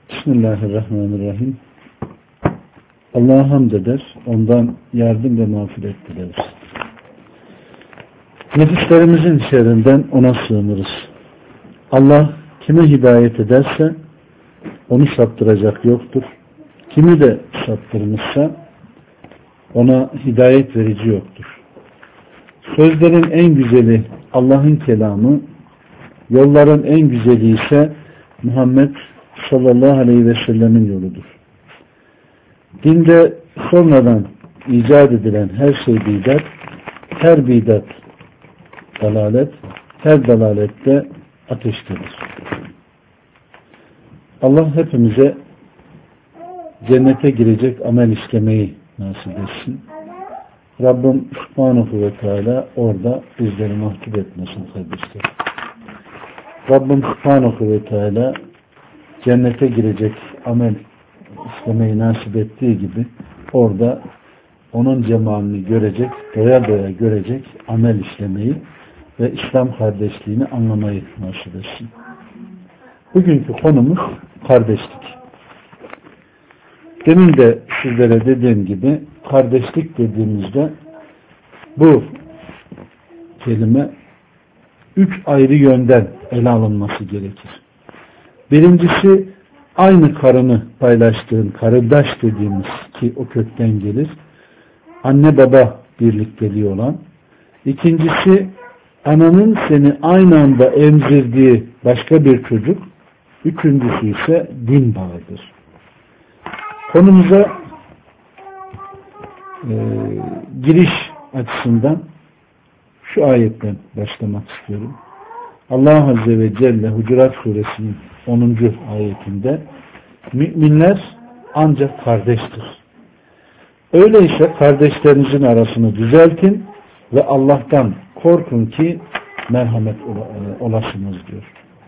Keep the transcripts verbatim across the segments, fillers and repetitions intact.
Bismillahirrahmanirrahim. Allah'a hamd eder, ondan yardım ve mağfiret dileriz. Nefislerimizin şerrinden ona sığınırız. Allah kime hidayet ederse onu saptıracak yoktur. Kimi de saptırmışsa ona hidayet verici yoktur. Sözlerin en güzeli Allah'ın kelamı, yolların en güzeli ise Muhammed sallallahu aleyhi ve sellemin yoludur. Dinde sonradan icat edilen her şey bidat, her bidat dalalet, her dalalette ateştedir. Allah hepimize cennete girecek amel işlemeyi nasip etsin. Rabbim Subhanahu ve Teala orada bizleri mahcup etmesin kardeşler. Rabbim Subhanahu ve Teala cennete girecek amel işlemeyi nasip ettiği gibi orada onun cemalini görecek, doya doya görecek amel işlemeyi ve İslam kardeşliğini anlamayı nasip etsin. Bugünkü konumuz kardeşlik. Demin de sizlere dediğim gibi kardeşlik dediğimizde bu kelime üç ayrı yönden ele alınması gerekir. Birincisi aynı karını paylaştığın karıdaş dediğimiz ki o kökten gelir. Anne baba birlikteliği olan. İkincisi ananın seni aynı anda emzirdiği başka bir çocuk. Üçüncüsü ise din bağıdır. Konumuza e, giriş açısından şu ayetten başlamak istiyorum. Allah Azze ve Celle Hucurat Suresinin onuncu ayetinde müminler ancak kardeştir. Öyleyse kardeşlerinizin arasını düzeltin ve Allah'tan korkun ki merhamet olasınız diyor.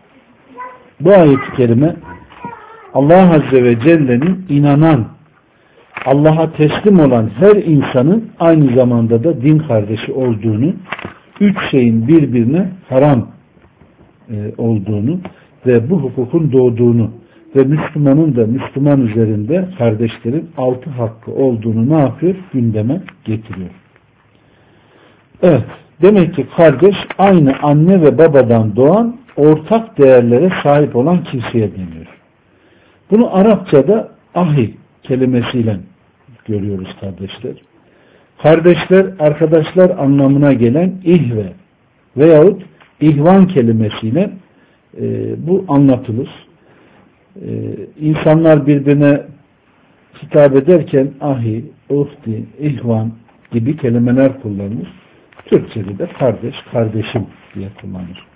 Bu ayet-i kerime Allah Azze ve Celle'nin inanan, Allah'a teslim olan her insanın aynı zamanda da din kardeşi olduğunu, üç şeyin birbirine haram e, olduğunu ve bu hukukun doğduğunu ve Müslümanın da Müslüman üzerinde kardeşlerin altı hakkı olduğunu ne yapıyor? Gündeme getiriyor. Evet, demek ki kardeş aynı anne ve babadan doğan ortak değerlere sahip olan kimseye deniyor. Bunu Arapçada ahi kelimesiyle görüyoruz kardeşler. Kardeşler, arkadaşlar anlamına gelen ihve veyahut ihvan kelimesiyle e, bu anlatılır. E, insanlar birbirine hitap ederken ahi, uhti, ihvan gibi kelimeler kullanılır. Türkçe'de de kardeş, kardeşim diye kullanılır.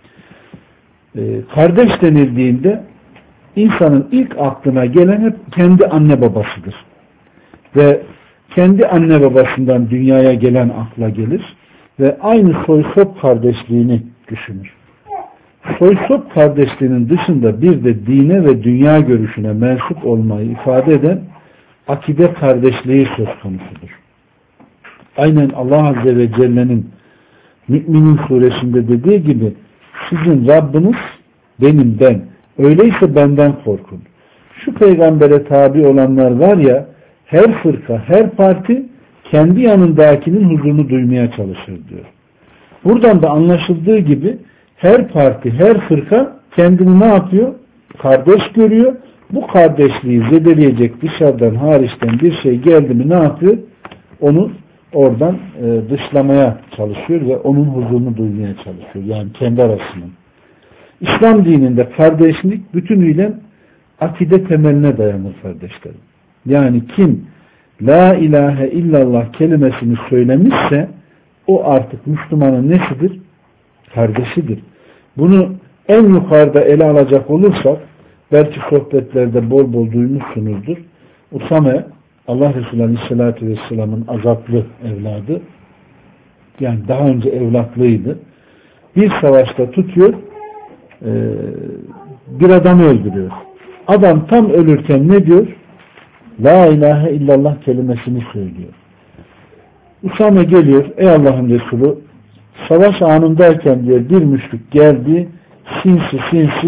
E, kardeş denildiğinde insanın ilk aklına gelen hep kendi anne babasıdır. Ve kendi anne babasından dünyaya gelen akla gelir ve aynı soy-sop kardeşliğini düşünür. Soy-sop kardeşliğinin dışında bir de dine ve dünya görüşüne mensup olmayı ifade eden akide kardeşliği söz konusudur. Aynen Allah Azze ve Celle'nin Mü'minin suresinde dediği gibi sizin Rabbiniz benim ben. Öyleyse benden korkun. Şu peygambere tabi olanlar var ya, her fırka, her parti kendi yanındakinin huzurunu duymaya çalışır diyor. Buradan da anlaşıldığı gibi her parti, her fırka kendini ne yapıyor? Kardeş görüyor. Bu kardeşliği zedeleyecek dışarıdan, hariçten bir şey geldi mi ne yapıyor? Onu oradan e, dışlamaya çalışıyor ve onun huzurunu duymaya çalışıyor. Yani kendi arasının. İslam dininde kardeşlik bütünüyle akide temeline dayanır kardeşlerim. Yani kim La ilahe illallah kelimesini söylemişse o artık Müslümanın nesidir? Kardeşidir. Bunu en yukarıda ele alacak olursak belki sohbetlerde bol bol duymuşsunuzdur. Usame Allah Resulü Aleyhisselatü Vesselam'ın azaplı evladı, yani daha önce evlatlıydı. Bir savaşta tutuyor, bir adamı öldürüyor. Adam tam ölürken ne diyor? La ilahe illallah kelimesini söylüyor. Usame geliyor, ey Allah'ın Resulü, savaş anındayken diyor bir müşrik geldi, sinsi sinsi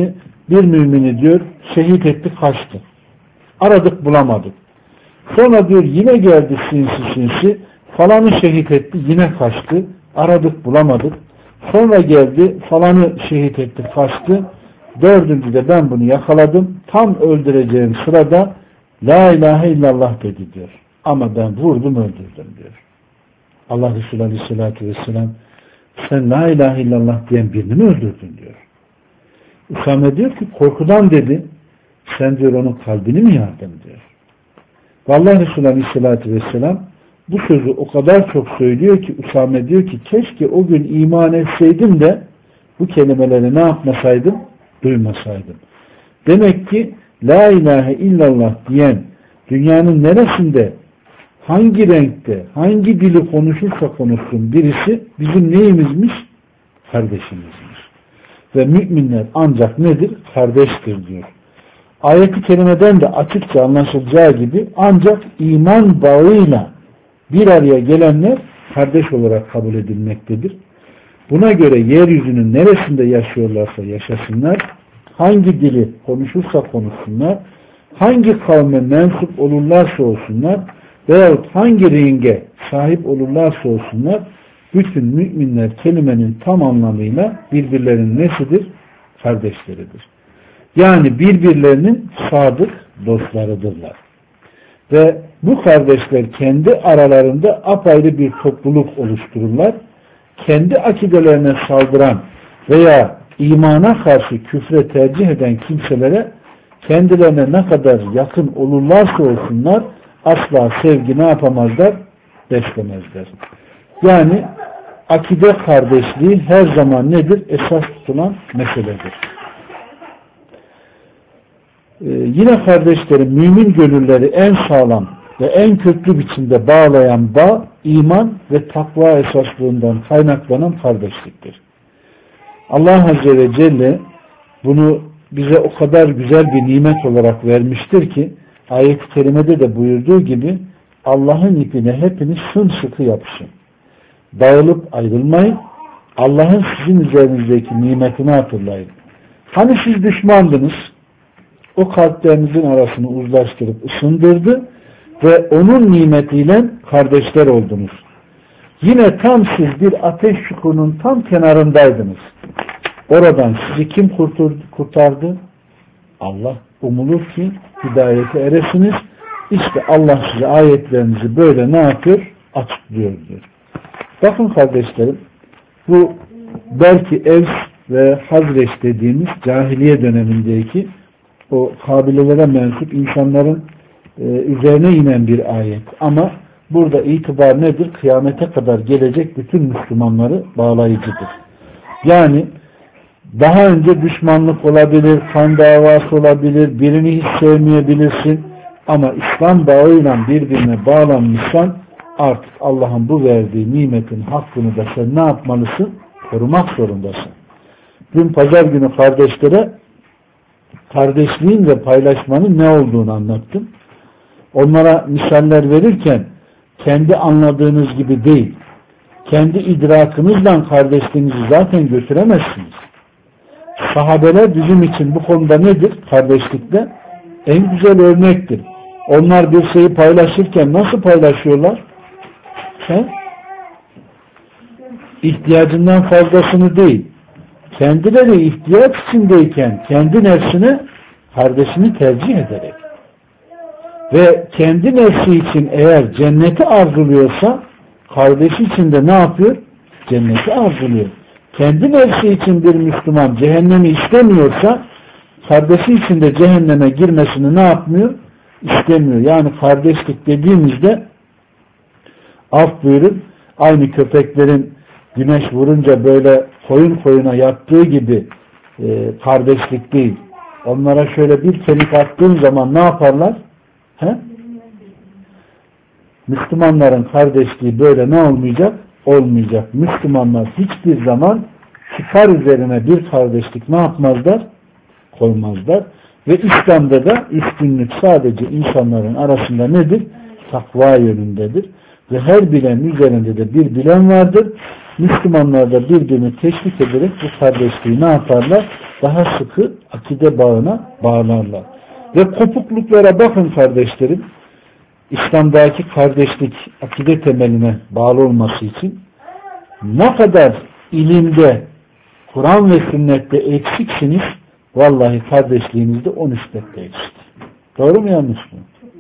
bir mümini diyor şehit etti, kaçtı. Aradık bulamadık. Sonra diyor yine geldi sinsi sinsi falanı şehit etti, yine kaçtı. Aradık bulamadık. Sonra geldi falanı şehit etti, kaçtı. Dördüncüde ben bunu yakaladım. Tam öldüreceğim sırada la ilahe illallah dedi diyor. Ama ben vurdum öldürdüm diyor. Allah Resulü Aleyhisselatü Vesselam sen la ilahe illallah diyen birini mi öldürdün diyor. Usame diyor ki korkudan dedi. Sen diyor onun kalbini mi yardın diyor. Vallahi Resulü Aleyhisselatü Vesselam bu sözü o kadar çok söylüyor ki Usame diyor ki keşke o gün iman etseydim de bu kelimeleri ne yapmasaydım? Duymasaydım. Demek ki la ilahe illallah diyen dünyanın neresinde hangi renkte, hangi dili konuşursa konuşsun birisi bizim neyimizmiş? Kardeşimizmiş. Ve müminler ancak nedir? Kardeştir diyor. Ayet-i kerimeden de açıkça anlaşılacağı gibi ancak iman bağıyla bir araya gelenler kardeş olarak kabul edilmektedir. Buna göre yeryüzünün neresinde yaşıyorlarsa yaşasınlar, hangi dili konuşursa konuşsunlar, hangi kavme mensup olurlarsa olsunlar veyahut hangi renge sahip olurlarsa olsunlar, bütün müminler kelimenin tam anlamıyla birbirlerinin nesidir? Kardeşleridir. Yani birbirlerinin sadık dostlarıdırlar. Ve bu kardeşler kendi aralarında apayrı bir topluluk oluştururlar. Kendi akidelerine saldıran veya imana karşı küfre tercih eden kimselere kendilerine ne kadar yakın olurlarsa olsunlar asla sevgi ne yapamazlar? Beslemezler. Yani akide kardeşliği her zaman nedir? Esas tutulan meseledir. Ee, yine kardeşlerim mümin gönülleri en sağlam ve en köklü biçimde bağlayan bağ, iman ve takva esaslığından kaynaklanan kardeşliktir. Allah Azze ve Celle bunu bize o kadar güzel bir nimet olarak vermiştir ki ayet-i kerimede de buyurduğu gibi Allah'ın ipine hepiniz sımsıkı yapışın. Dağılıp ayrılmayın. Allah'ın sizin üzerinizdeki nimetini hatırlayın. Hani siz düşmandınız, o kalplerinizin arasını uzlaştırıp ısındırdı ve onun nimetiyle kardeşler oldunuz. Yine tam siz bir ateş çukurunun tam kenarındaydınız. Oradan sizi kim kurtardı? Allah. Umulur ki hidayete eresiniz. İşte Allah size ayetlerinizi böyle ne yapıyor? Açıklıyor diyor. Bakın kardeşlerim, bu belki Evs ve Hazreç dediğimiz cahiliye dönemindeki o kabilelere mensup insanların e, üzerine inen bir ayet. Ama burada itibar nedir? Kıyamete kadar gelecek bütün Müslümanları bağlayıcıdır. Yani daha önce düşmanlık olabilir, kan davası olabilir, birini hiç sevmeyebilirsin ama İslam bağıyla birbirine bağlanmışsan artık Allah'ın bu verdiği nimetin hakkını da sen ne yapmalısın? Korumak zorundasın. Dün pazar günü kardeşlere kardeşliğin ve paylaşmanın ne olduğunu anlattım. Onlara misaller verirken kendi anladığınız gibi değil, kendi idrakınızla kardeşliğinizi zaten götüremezsiniz. Sahabeler bizim için bu konuda nedir? Kardeşlikte en güzel örnektir. Onlar bir şeyi paylaşırken nasıl paylaşıyorlar? He? İhtiyacından fazlasını değil, kendileri ihtiyaç içindeyken kendi nefsine kardeşini tercih ederek ve kendi nefsi için eğer cenneti arzuluyorsa kardeşi için de ne yapıyor? Cenneti arzuluyor. Kendi nefsi için bir Müslüman cehennemi istemiyorsa kardeşi için de cehenneme girmesini ne yapmıyor? İstemiyor. Yani kardeşlik dediğimizde af buyurun, aynı köpeklerin güneş vurunca böyle koyun koyuna yattığı gibi e, kardeşlik değil. Onlara şöyle bir kemik attığın zaman ne yaparlar? He? Müslümanların kardeşliği böyle ne olmayacak? Olmayacak. Müslümanlar hiçbir zaman çıkar üzerine bir kardeşlik ne yapmazlar? Koymazlar. Ve İslam'da da üstünlük sadece insanların arasında nedir? Takva yönündedir. Ve her bilenin üzerinde de bir bilen vardır. Müslümanlar da birbirini teşvik ederek bu kardeşliği ne yaparlar? Daha sıkı akide bağına bağlarlar. Ve kopukluklara bakın kardeşlerim. İslam'daki kardeşlik akide temeline bağlı olması için ne kadar ilimde, Kur'an ve sünnette eksiksiniz, vallahi kardeşliğinizde o nispetle eksik. Doğru mu yanlış mı?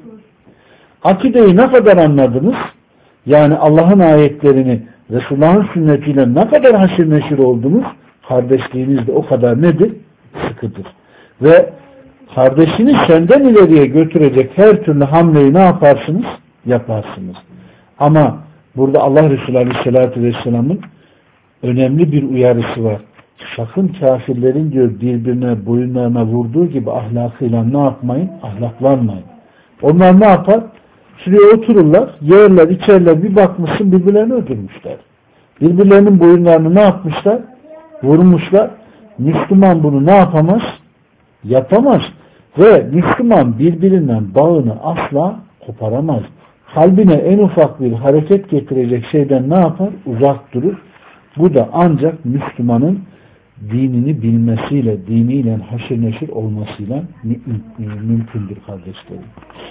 Akideyi ne kadar anladınız? Yani Allah'ın ayetlerini Resulullah'ın sünnetiyle ne kadar haşir neşir oldunuz? Kardeşliğiniz de o kadar nedir? Sıkıdır. Ve kardeşini senden ileriye götürecek her türlü hamleyi ne yaparsınız? Yaparsınız. Ama burada Allah Resulü Aleyhisselatü Vesselam'ın önemli bir uyarısı var. Sakın kafirlerin diyor birbirine boyunlarına vurduğu gibi ahlakıyla ne yapmayın? Ahlaklanmayın. Onlar ne yapar? Şuraya otururlar, yerler, içerler, bir bakmışsın birbirlerini öldürmüşler. Birbirlerinin boyunlarını ne yapmışlar? Vurmuşlar. Müslüman bunu ne yapamaz? Yapamaz. Ve Müslüman birbirinden bağını asla koparamaz. Kalbine en ufak bir hareket getirecek şeyden ne yapar? Uzak durur. Bu da ancak Müslümanın dinini bilmesiyle, diniyle haşır neşir olmasıyla mümkündür kardeşlerim.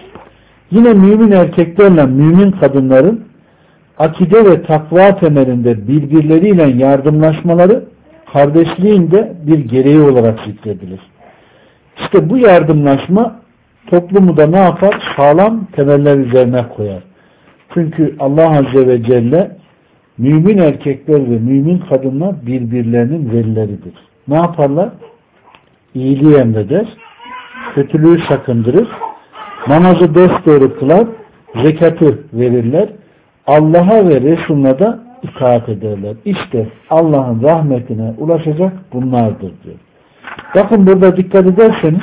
Yine mümin erkeklerle mümin kadınların akide ve takva temelinde birbirleriyle yardımlaşmaları kardeşliğin de bir gereği olarak zikredilir. İşte bu yardımlaşma toplumu da ne yapar? Sağlam temeller üzerine koyar. Çünkü Allah Azze ve Celle mümin erkekler ve mümin kadınlar birbirlerinin velileridir. Ne yaparlar? İyiliği emreder, kötülüğü sakındırır, namazı dosdoğru kılar, zekatı verirler, Allah'a ve Resulüne de itaat ederler. İşte Allah'ın rahmetine ulaşacak bunlardır diyor. Bakın burada dikkat ederseniz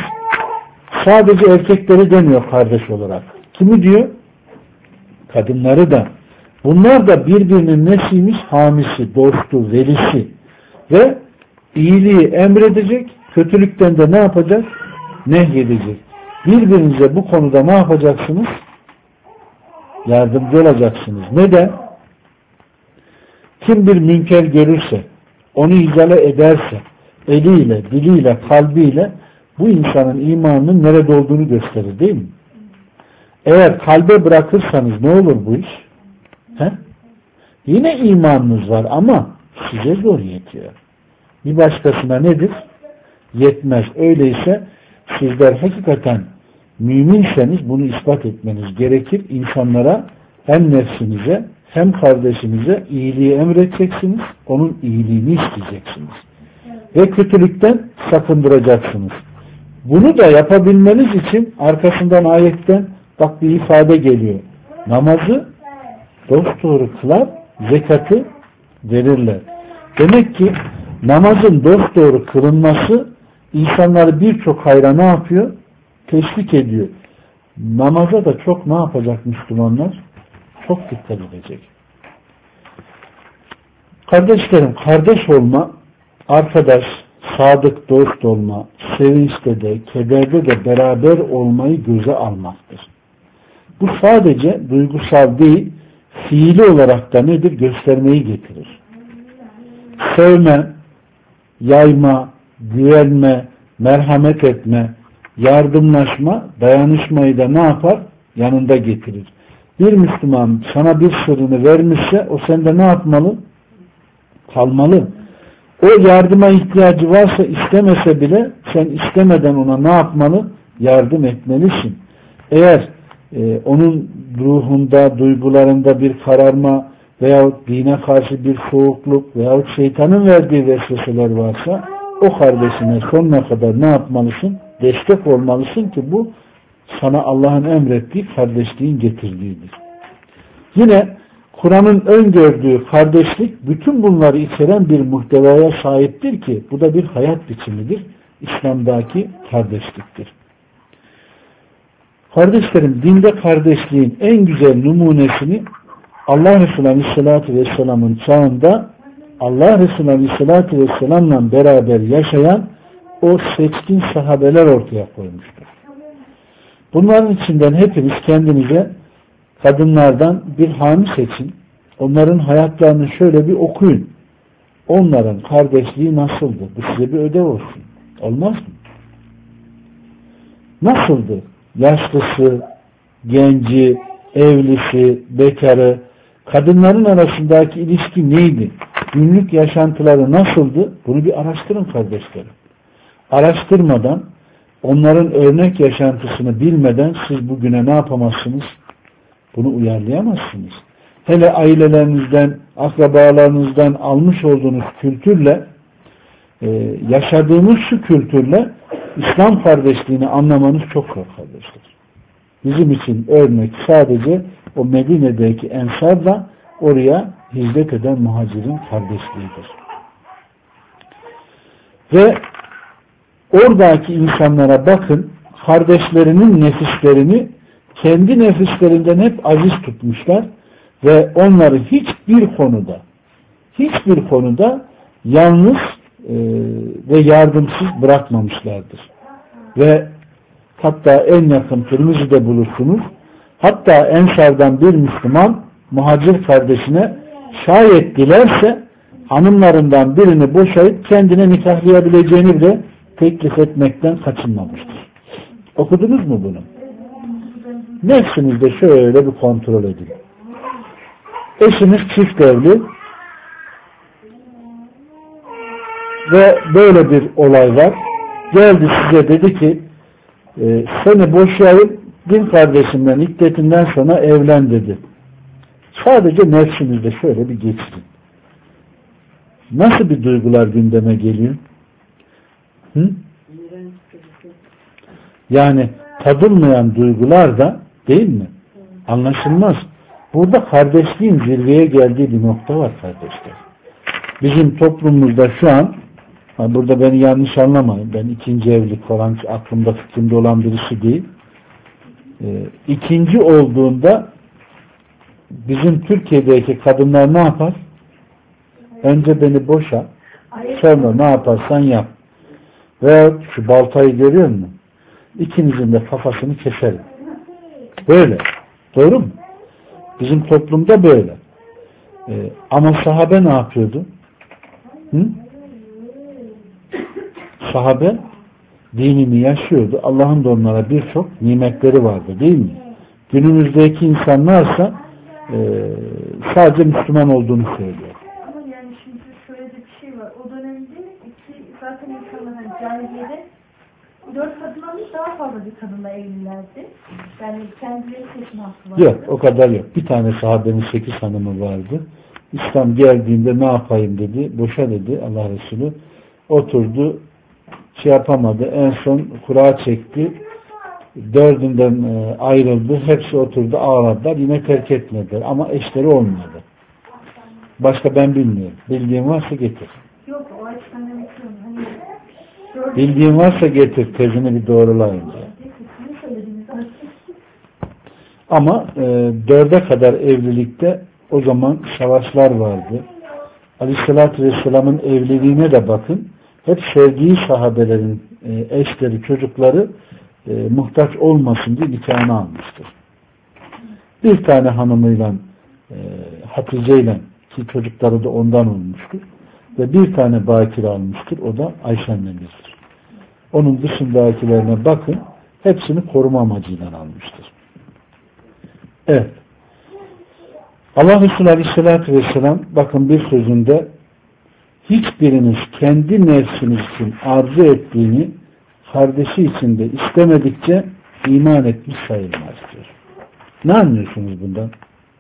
sadece erkekleri demiyor kardeş olarak. Kimi diyor? Kadınları da. Bunlar da birbirinin nesiymiş? Hamisi, dostu, velisi ve iyiliği emredecek, kötülükten de ne yapacak? Nehyedecek. Birbirinize bu konuda ne yapacaksınız? Yardımcı olacaksınız. Neden? Kim bir münker görürse, onu izale ederse, eliyle, diliyle, kalbiyle bu insanın imanının nerede olduğunu gösterir değil mi? Eğer kalbe bırakırsanız ne olur bu iş? He? Yine imanınız var ama size zor yetiyor. Bir başkasına nedir? Yetmez. Öyleyse sizler hakikaten müminseniz bunu ispat etmeniz gerekir. İnsanlara hem nefsinize hem kardeşinize iyiliği emredeceksiniz. Onun iyiliğini isteyeceksiniz. Ve kötülükten sakındıracaksınız. Bunu da yapabilmeniz için arkasından ayetten bak bir ifade geliyor. Namazı dosdoğru kılar, zekatı verirler. Demek ki namazın dosdoğru kılınması insanları birçok hayra ne yapıyor? Teşvik ediyor. Namaza da çok ne yapacak Müslümanlar? Çok dikkat edecek. Kardeşlerim, kardeş olma, arkadaş, sadık dost olma, sevinçte de, kederde de beraber olmayı göze almaktır. Bu sadece duygusal değil, fiili olarak da nedir? Göstermeyi getirir. Sevme, yayma, güvenme, merhamet etme, yardımlaşma, dayanışmayı da ne yapar? Yanında getirir. Bir Müslüman sana bir sırrını vermişse o sende ne yapmalı? Kalmalı. O yardıma ihtiyacı varsa istemese bile sen istemeden ona ne yapmalı? Yardım etmelisin. Eğer e, onun ruhunda, duygularında bir kararma veyahut dine karşı bir soğukluk veyahut şeytanın verdiği vesveseler varsa o kardeşine sonuna kadar ne yapmalısın? Destek olmalısın ki bu sana Allah'ın emrettiği kardeşliğin getirdiğidir. Yine Kur'an'ın öngördüğü kardeşlik bütün bunları içeren bir muhtevaya sahiptir ki bu da bir hayat biçimidir. İslam'daki kardeşliktir. Kardeşlerim, dinde kardeşliğin en güzel numunesini Allah Resulü Aleyhisselatü Vesselam'ın çağında Allah Resulü Aleyhisselatü Vesselam'la beraber yaşayan o seçkin sahabeler ortaya koymuştur. Bunların içinden hepiniz kendinize kadınlardan bir hami seçin. Onların hayatlarını şöyle bir okuyun. onların kardeşliği nasıldı? Bu size bir ödev olsun. Olmaz mı? Nasıldı? Yaşlısı, genci, evlisi, bekarı, kadınların arasındaki ilişki neydi? Günlük yaşantıları nasıldı? Bunu bir araştırın kardeşlerim. Araştırmadan, onların örnek yaşantısını bilmeden siz bugüne ne yapamazsınız? Bunu uyarlayamazsınız. Hele ailelerinizden, akrabalarınızdan almış olduğunuz kültürle, e, yaşadığınız şu kültürle İslam kardeşliğini anlamanız çok zor kardeşler. Bizim için örnek sadece o Medine'deki ensarla oraya hicret eden muhacirin kardeşliğidir. Ve oradaki insanlara bakın, kardeşlerinin nefislerini kendi nefislerinden hep aziz tutmuşlar ve onları hiçbir konuda hiçbir konuda yalnız e, ve yardımsız bırakmamışlardır. Ve hatta en yakın Tirmizi'de bulursunuz. Hatta Ensar'dan bir Müslüman muhacir kardeşine şayet dilerse hanımlarından birini boşayıp kendine nikahlayabileceğini bile teklif etmekten kaçınmamıştır. Okudunuz mu bunu? Nefsinizde şöyle bir kontrol edin. Eşiniz çift evli ve böyle bir olay var. Geldi size dedi ki e, seni boşayıp din kardeşimden iddetinden sonra evlen dedi. Sadece nefsinizde şöyle bir geçsin. Nasıl bir duygular gündeme geliyor? Hı? Yani tadılmayan duygular da değil mi? Anlaşılmaz. Burada kardeşliğin zirveye geldiği bir nokta var kardeşler. Bizim toplumumuzda şu an, burada beni yanlış anlamayın, ben ikinci evlilik falan aklımda fikrimde olan birisi değil. E, ikinci olduğunda bizim Türkiye'deki kadınlar ne yapar? Önce beni boşa, sonra ne yaparsan yap. Veya şu baltayı görüyor musun? İkinizin de kafasını keserim. Böyle. Doğru mu? Bizim toplumda böyle. Ee, ama sahabe ne yapıyordu? Hı? Sahabe dinini yaşıyordu. Allah'ın da onlara birçok nimetleri vardı değil mi? Günümüzdeki insanlarsa e, sadece Müslüman olduğunu söylüyor. Ama yani şimdi şöyle bir şey var. O dönemde iki, zaten insanlar hani cahiliyede dört kadınla daha fazla bir kadınla evlilerdi. Yani kendileri seçme hakkı vardı. Yok, o kadar yok. Bir tane sahabenin sekiz hanımı vardı. İslam geldiğinde ne yapayım dedi. Boşa dedi Allah Resulü. Oturdu. Şey yapamadı. En son kura çekti. Dördünden ayrıldı. Hepsi oturdu. Ağladılar. Yine terk etmediler. Ama eşleri olmadı. Başka ben bilmiyorum. Bildiğin varsa getir. Yok, o açıdan demek istiyorum. Hani bildiğin varsa getir. Tezini bir doğrulayın. Ama e, dörde kadar evlilikte o zaman savaşlar vardı. Aleyhissalatü Vesselam'ın evliliğine de bakın. Hep sevdiği sahabelerin e, eşleri, çocukları e, muhtaç olmasın diye nikahını almıştır. Bir tane hanımıyla e, Hatice ile ki çocukları da ondan olmuştur. Ve bir tane bakire almıştır. O da Ayşe annemizdir. Onun dışındakilerine bakın. Hepsini koruma amacıyla almıştır. Evet. Allah Resulü Aleyhisselatü Vesselam bakın bir sözünde hiçbiriniz kendi nefsiniz için arzu ettiğini kardeşi için de istemedikçe iman etmiş sayılmaz diyor. Ne anlıyorsunuz bundan?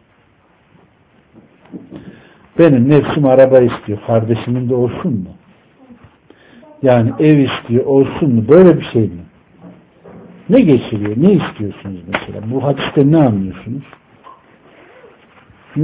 Benim nefsim araba istiyor. Kardeşimin de olsun mu? Yani ev istiyor olsun mu? Böyle bir şey mi? Ne geçiriyor? Ne istiyorsunuz mesela? Bu hadiste ne anlıyorsunuz? Hı?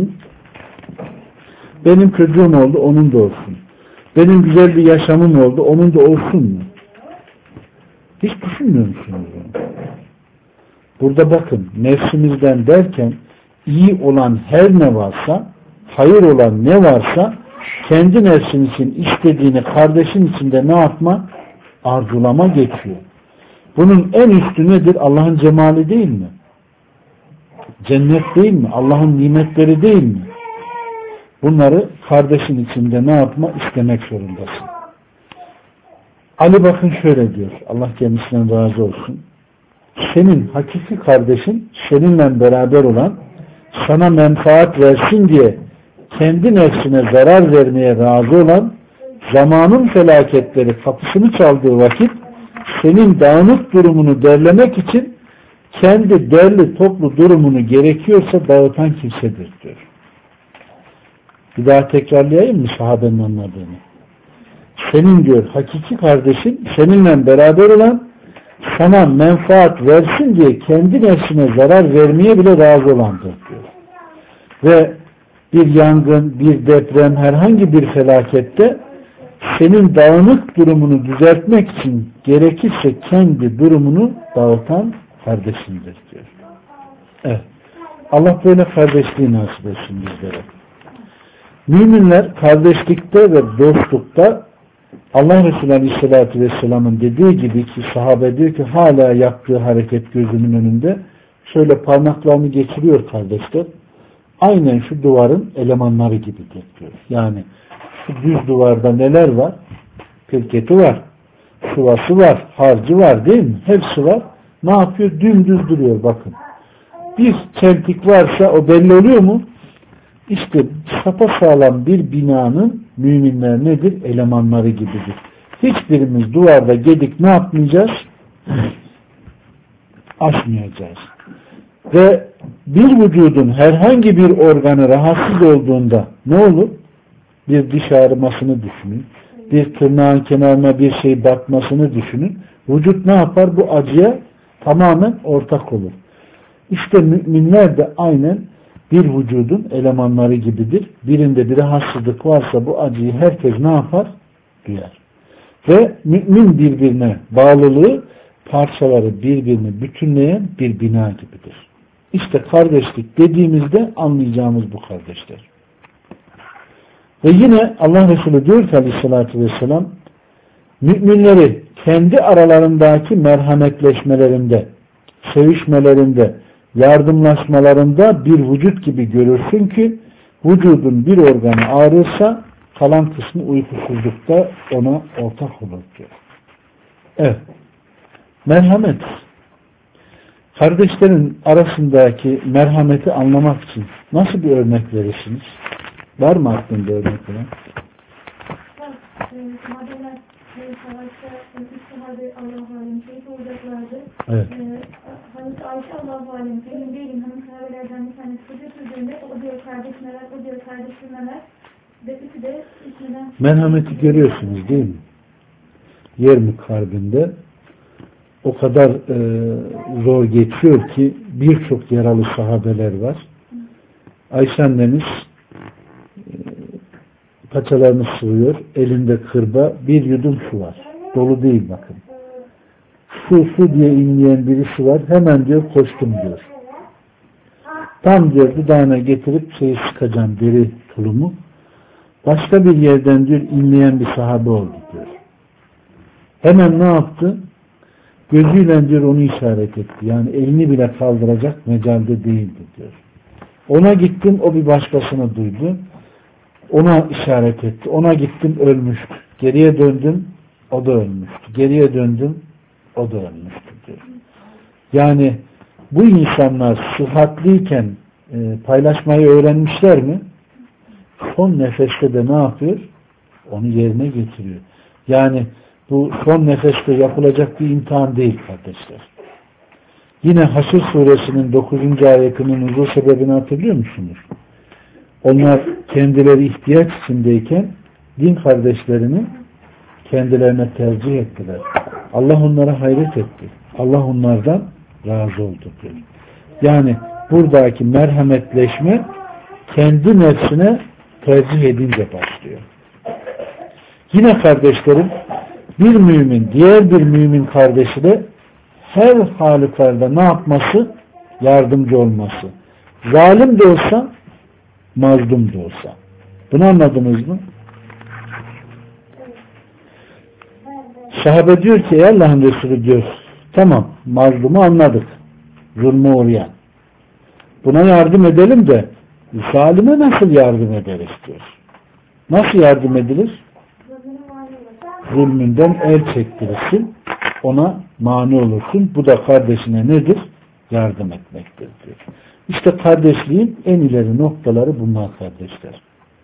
Benim çocuğum oldu, onun da olsun. Benim güzel bir yaşamım oldu, onun da olsun mu? Hiç düşünmüyor musunuz bunu? Burada bakın, nefsimizden derken iyi olan her ne varsa, hayır olan ne varsa kendi nefsin için istediğini kardeşin içinde ne yapma? Arzulama geçiyor. Bunun en üstü nedir? Allah'ın cemali değil mi? Cennet değil mi? Allah'ın nimetleri değil mi? Bunları kardeşin içinde ne yapma? İstemek zorundasın. Ali bakın şöyle diyor. Allah kendisinden razı olsun. Senin hakiki kardeşin seninle beraber olan, sana menfaat versin diye kendi nefsine zarar vermeye razı olan, zamanın felaketleri kapısını çaldığı vakit senin dağınık durumunu derlemek için kendi derli toplu durumunu gerekiyorsa dağıtan kimsedir diyor. Bir daha tekrarlayayım mı sahabenin anladığını? Senin diyor hakiki kardeşin seninle beraber olan, sana menfaat versin diye kendi nefsine zarar vermeye bile razı olandır diyor. Ve bir yangın, bir deprem, herhangi bir felakette senin dağınık durumunu düzeltmek için gerekirse kendi durumunu dağıtan kardeşindir diyor. Evet. Allah böyle kardeşliği nasip etsin bizlere. Müminler kardeşlikte ve dostlukta Allah Resulü Aleyhisselatü Vesselam'ın dediği gibi ki sahabe diyor ki hala yaptığı hareket gözümün önünde, şöyle parmaklarını geçiriyor kardeşler. Aynen şu duvarın elemanları gibi diyor. Yani şu düz duvarda neler var? Pirketi var, sıvası var, harcı var değil mi? Hepsi var. Ne yapıyor? Dümdüz duruyor bakın. Bir çentik varsa o belli oluyor mu? İşte sapasağlam bir binanın müminler nedir? Elemanları gibidir. Hiçbirimiz duvarda gedik ne yapmayacağız? Aşmayacağız. Ve bir vücudun herhangi bir organı rahatsız olduğunda ne olur? Bir diş ağrımasını düşünün. Bir tırnağın kenarına bir şey batmasını düşünün. Vücut ne yapar? Bu acıya tamamen ortak olur. İşte müminler de aynen bir vücudun elemanları gibidir. Birinde bir rahatsızlık varsa bu acıyı herkes ne yapar? Duyar. Ve mümin birbirine bağlılığı, parçaları birbirini bütünleyen bir bina gibidir. İşte kardeşlik dediğimizde anlayacağımız bu kardeşler. Ve yine Allah Resulü diyor ki Aleyhisselatü Vesselam, müminleri kendi aralarındaki merhametleşmelerinde, sevişmelerinde, yardımlaşmalarında bir vücut gibi görürsün ki vücudun bir organı ağrırsa kalan kısmı uykusuzlukta ona ortak olur diyor. Evet. Merhamet. Kardeşlerin arasındaki merhameti anlamak için nasıl bir örnek verirsiniz? Var mı aklında örnek olan? Evet. Hazreti Ayşe Allahu Alem benim değilim hanım sahabelerden bir tanesi koca sözünde o diyor kardeş merak, o diyor kardeşim merak ve ikisi de içinden merhameti görüyorsunuz değil mi? Yer mukarbinde o kadar e, zor geçiyor ki birçok yaralı sahabeler var. Ayşe annemiz e, paçalarını sıvıyor, elinde kırba bir yudum su var. Dolu değil bakın. Su su diye inleyen birisi var. Hemen diyor koştum diyor. Tam diyor dudağına getirip şeyi sıkacağım deri tulumu. Başka bir yerden diyor inleyen bir sahabe oldu diyor. Hemen ne yaptı? Gözüyle diyor onu işaret etti. Yani elini bile kaldıracak mecalde değildi diyor. Ona gittim o bir başkasını duydu. Ona işaret etti. Ona gittim ölmüştü. Geriye döndüm o da ölmüştü. Geriye döndüm o da ölmüştü diyor. Yani bu insanlar sıhhatliyken e, paylaşmayı öğrenmişler mi? Son nefeste de ne yapıyor? Onu yerine getiriyor. Yani bu son nefeste yapılacak bir imtihan değil kardeşler. Yine Haşr suresinin dokuzuncu ayetinin nuzul sebebini hatırlıyor musunuz? Onlar kendileri ihtiyaç içindeyken din kardeşlerini kendilerine tercih ettiler. Allah onlara hayret etti. Allah onlardan razı oldu diyor. Yani buradaki merhametleşme kendi nefsine tercih edince başlıyor. Yine kardeşlerim bir mümin diğer bir mümin kardeşine her halükarda ne yapması? Yardımcı olması. Zalim de olsa mazlum da olsa. Bunu anladınız mı? Sahabe diyor ki ey Allah'ın Resulü diyor tamam mazlumu anladık. Zulme uğrayan. Buna yardım edelim de zalime nasıl yardım ederiz diyor. Nasıl yardım edilir? Zulmünden el çektirirsin, ona mani olursun. Bu da kardeşine nedir? Yardım etmektir diyor. İşte kardeşliğin en ileri noktaları bunlar kardeşler.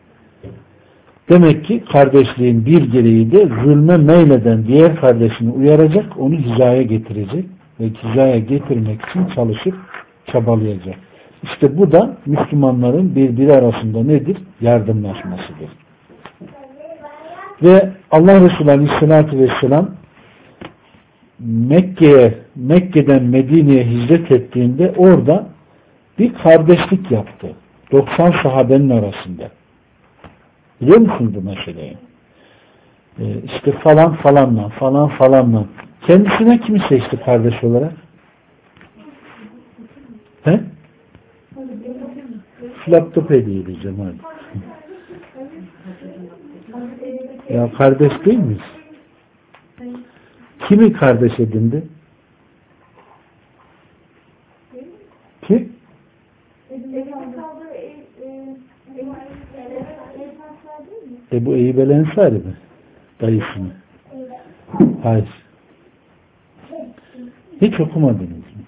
Demek ki kardeşliğin bir gereği de zulme meyleden diğer kardeşini uyaracak, onu hizaya getirecek ve hizaya getirmek için çalışıp çabalayacak. İşte bu da Müslümanların birbiri arasında nedir? Yardımlaşmasıdır. Ve Allah Resulü Aleyhisselatü Vesselam Mekke'ye, Mekke'den Medine'ye hicret ettiğinde orada bir kardeşlik yaptı. doksan sahabenin arasında. Biliyor musunuz bu meseleyi? Ee, işte falan falanla, falan falanla. Kendisine kimi seçti kardeş olarak? He? Laptop hediye edeceğim hadi. Ya kardeş değil miyiz? Kimi kardeş edindi? Kim? Ebu Eyyub el-Ensari mi? Dayısı mı? Hayır. Hiç okumadınız mı?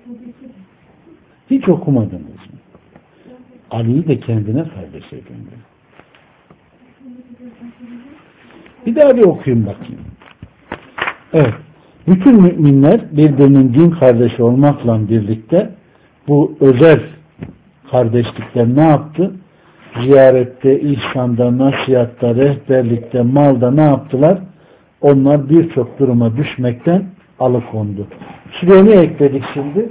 Hiç okumadınız mı? Ali'yi de kendine kardeş edindi. Bir daha bir okuyayım bakayım. Evet. Bütün müminler birbirinin din kardeşi olmakla birlikte bu özel kardeşlikler ne yaptı? Ziyarette, ihsanda, nasihatta, rehberlikte, malda ne yaptılar? Onlar birçok duruma düşmekten alıkondu. Şuraya ne ekledik şimdi?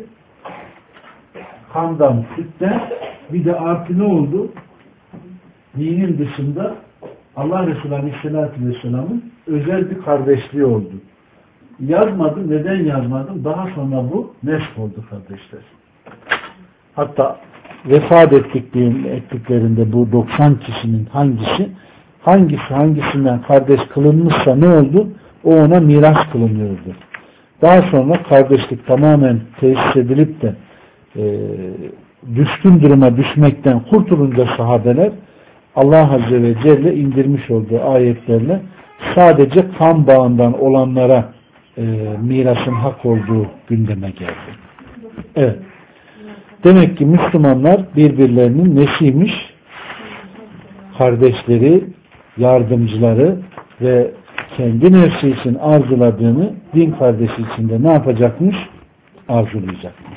Kandan, sütten bir de artı ne oldu? Dinin dışında Allah Resulü Aleyhisselatü Vesselam'ın özel bir kardeşliği oldu. Yazmadım. Neden yazmadım? Daha sonra bu nesk oldu kardeşler. Hatta vefat ettiklerinde bu doksan kişinin hangisi hangisi hangisinden kardeş kılınmışsa ne oldu? O ona miras kılınıyordu. Daha sonra kardeşlik tamamen tesis edilip de e, düşkün duruma düşmekten kurtulunca sahabeler Allah Azze ve Celle indirmiş olduğu ayetlerle sadece kan bağından olanlara e, mirasın hak olduğu gündeme geldi. Evet. Demek ki Müslümanlar birbirlerinin nesiymiş? Kardeşleri, yardımcıları ve kendi nefsi için arzuladığını din kardeşi için de ne yapacakmış? Arzulayacakmış.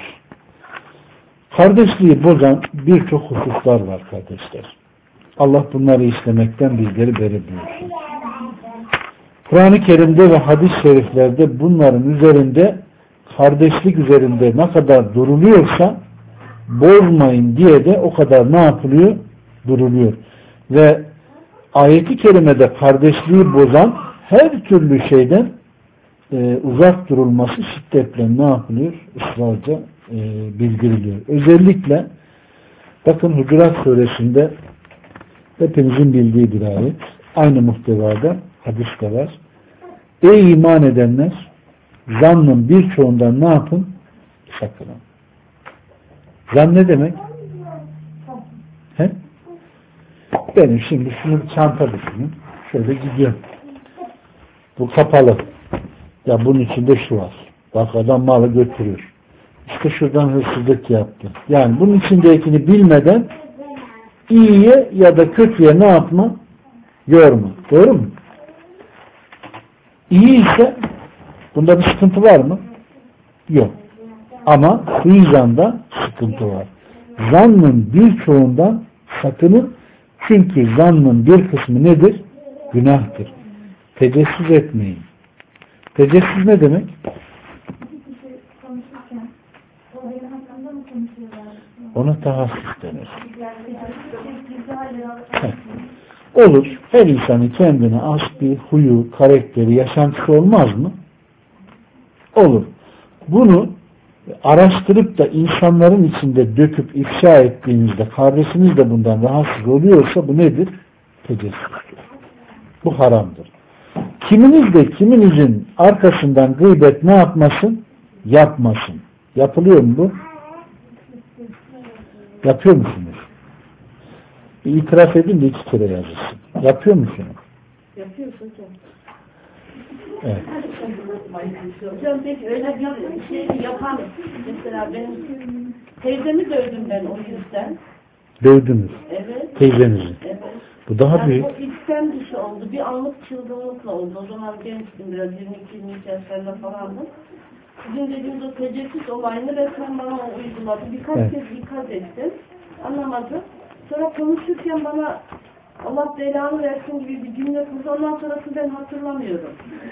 Kardeşliği bozan birçok hususlar var kardeşler. Allah bunları işlemekten bizleri beri buyursun. Kur'an-ı Kerim'de ve hadis-i şeriflerde bunların üzerinde, kardeşlik üzerinde ne kadar duruluyorsa bozmayın diye de o kadar ne yapılıyor? Duruluyor. Ve ayet-i kerimede kardeşliği bozan her türlü şeyden e, uzak durulması şiddetle ne yapılıyor? Israrca e, bildiriliyor. Özellikle bakın Hucurat Suresinde hepinizin bildiği bir ayet. Aynı muhtevada hadis de var. Ey iman edenler, zannın birçoğundan ne yapın? Sakının. Zan ne demek? He? Benim şimdi şunu bir çanta düşünün. Şöyle gidiyorum. Bu kapalı. Ya bunun içinde şu var. Bak adam malı götürüyor. İşte şuradan hırsızlık yaptı. Yani bunun içindekini bilmeden iyiye ya da kötüye ne yapma? Yorma. Doğru mu? İyi ise bunda bir sıkıntı var mı? Yok. Ama suizanda sıkıntı var. Zannın birçoğundan sakının, çünkü zannın bir kısmı nedir? Günahtır. Tecessüs etmeyin. Tecessüs ne demek? Ona tahassüs denir. Olur. Her insanın kendine az bir huyu, karakteri, yaşantısı olmaz mı? Olur. Bunu araştırıp da insanların içinde döküp ifşa ettiğinizde kardeşiniz de bundan rahatsız oluyorsa bu nedir? Tecessüstür. Bu haramdır. Kiminiz de kiminizin arkasından gıybet ne yapmasın? Yapmasın. Yapılıyor mu bu? Yapıyor musunuz? İtiraf edin de iki kere yazılsın. Yapıyor musun? Yapıyorsun hocam. Evet. Hocam peki öyle bir şey yapan, mesela benim teyzemi dövdüm ben o yüzden. Dövdünüz. Evet. Teyzenizi. Evet. Bu daha yani büyük. o içten dışı oldu. Bir anlık çılgınlıkla oldu. O zaman gençtim biraz. yirmi iki yirmi üç yaşlarında falandım. Sizin dediğiniz o tecessüs olayını resmen bana o uyguladı. Birkaç evet. kez ikaz ettim. Anlamadım. Sonra konuşurken bana Allah belanı versin gibi bir cümle kurdu. Ondan sonrasını ben hatırlamıyorum.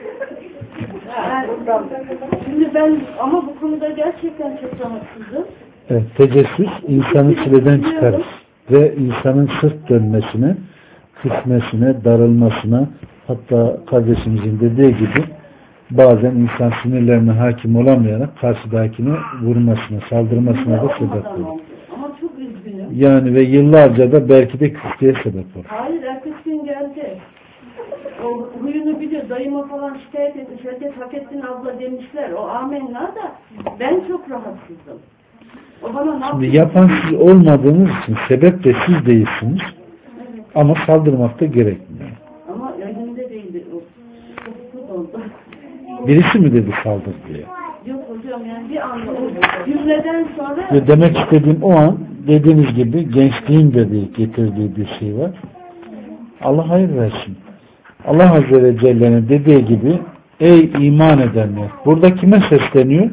Yani, şimdi ben ama bu konuda gerçekten çok rahatsızım. Evet, tecessüs insanı çileden çıkarır ve insanın sırt dönmesine, küsmesine, darılmasına, hatta kardeşimizin dediği gibi bazen insan sinirlerine hakim olamayarak karşıdakini vurmasına, saldırmasına da sebep olur. Ama çok üzgünüm. Yani ve yıllarca da belki de küslüğe sebep olur. Hayır, ertesi gün geldi. O huyunu biliyor, dayıma falan şikayet etmiş, herkes hak ettin abla demişler. O amenna da ben çok rahatsızım. O bana ne Şimdi yapan siz olmadığınız için sebep de siz değilsiniz. Evet. Ama saldırmak da gerekmiyor. Ama önümde değildi o. Çok oldu. Birisi mi dedi saldır diye? Yok hocam yani bir anda oldu. Cümleden sonra... Ve demek istediğim o an dediğiniz gibi gençliğin dediği, getirdiği bir şey var. Allah hayır versin. Allah Azze ve Celle'nin dediği gibi ey iman edenler. Burada kime sesleniyor?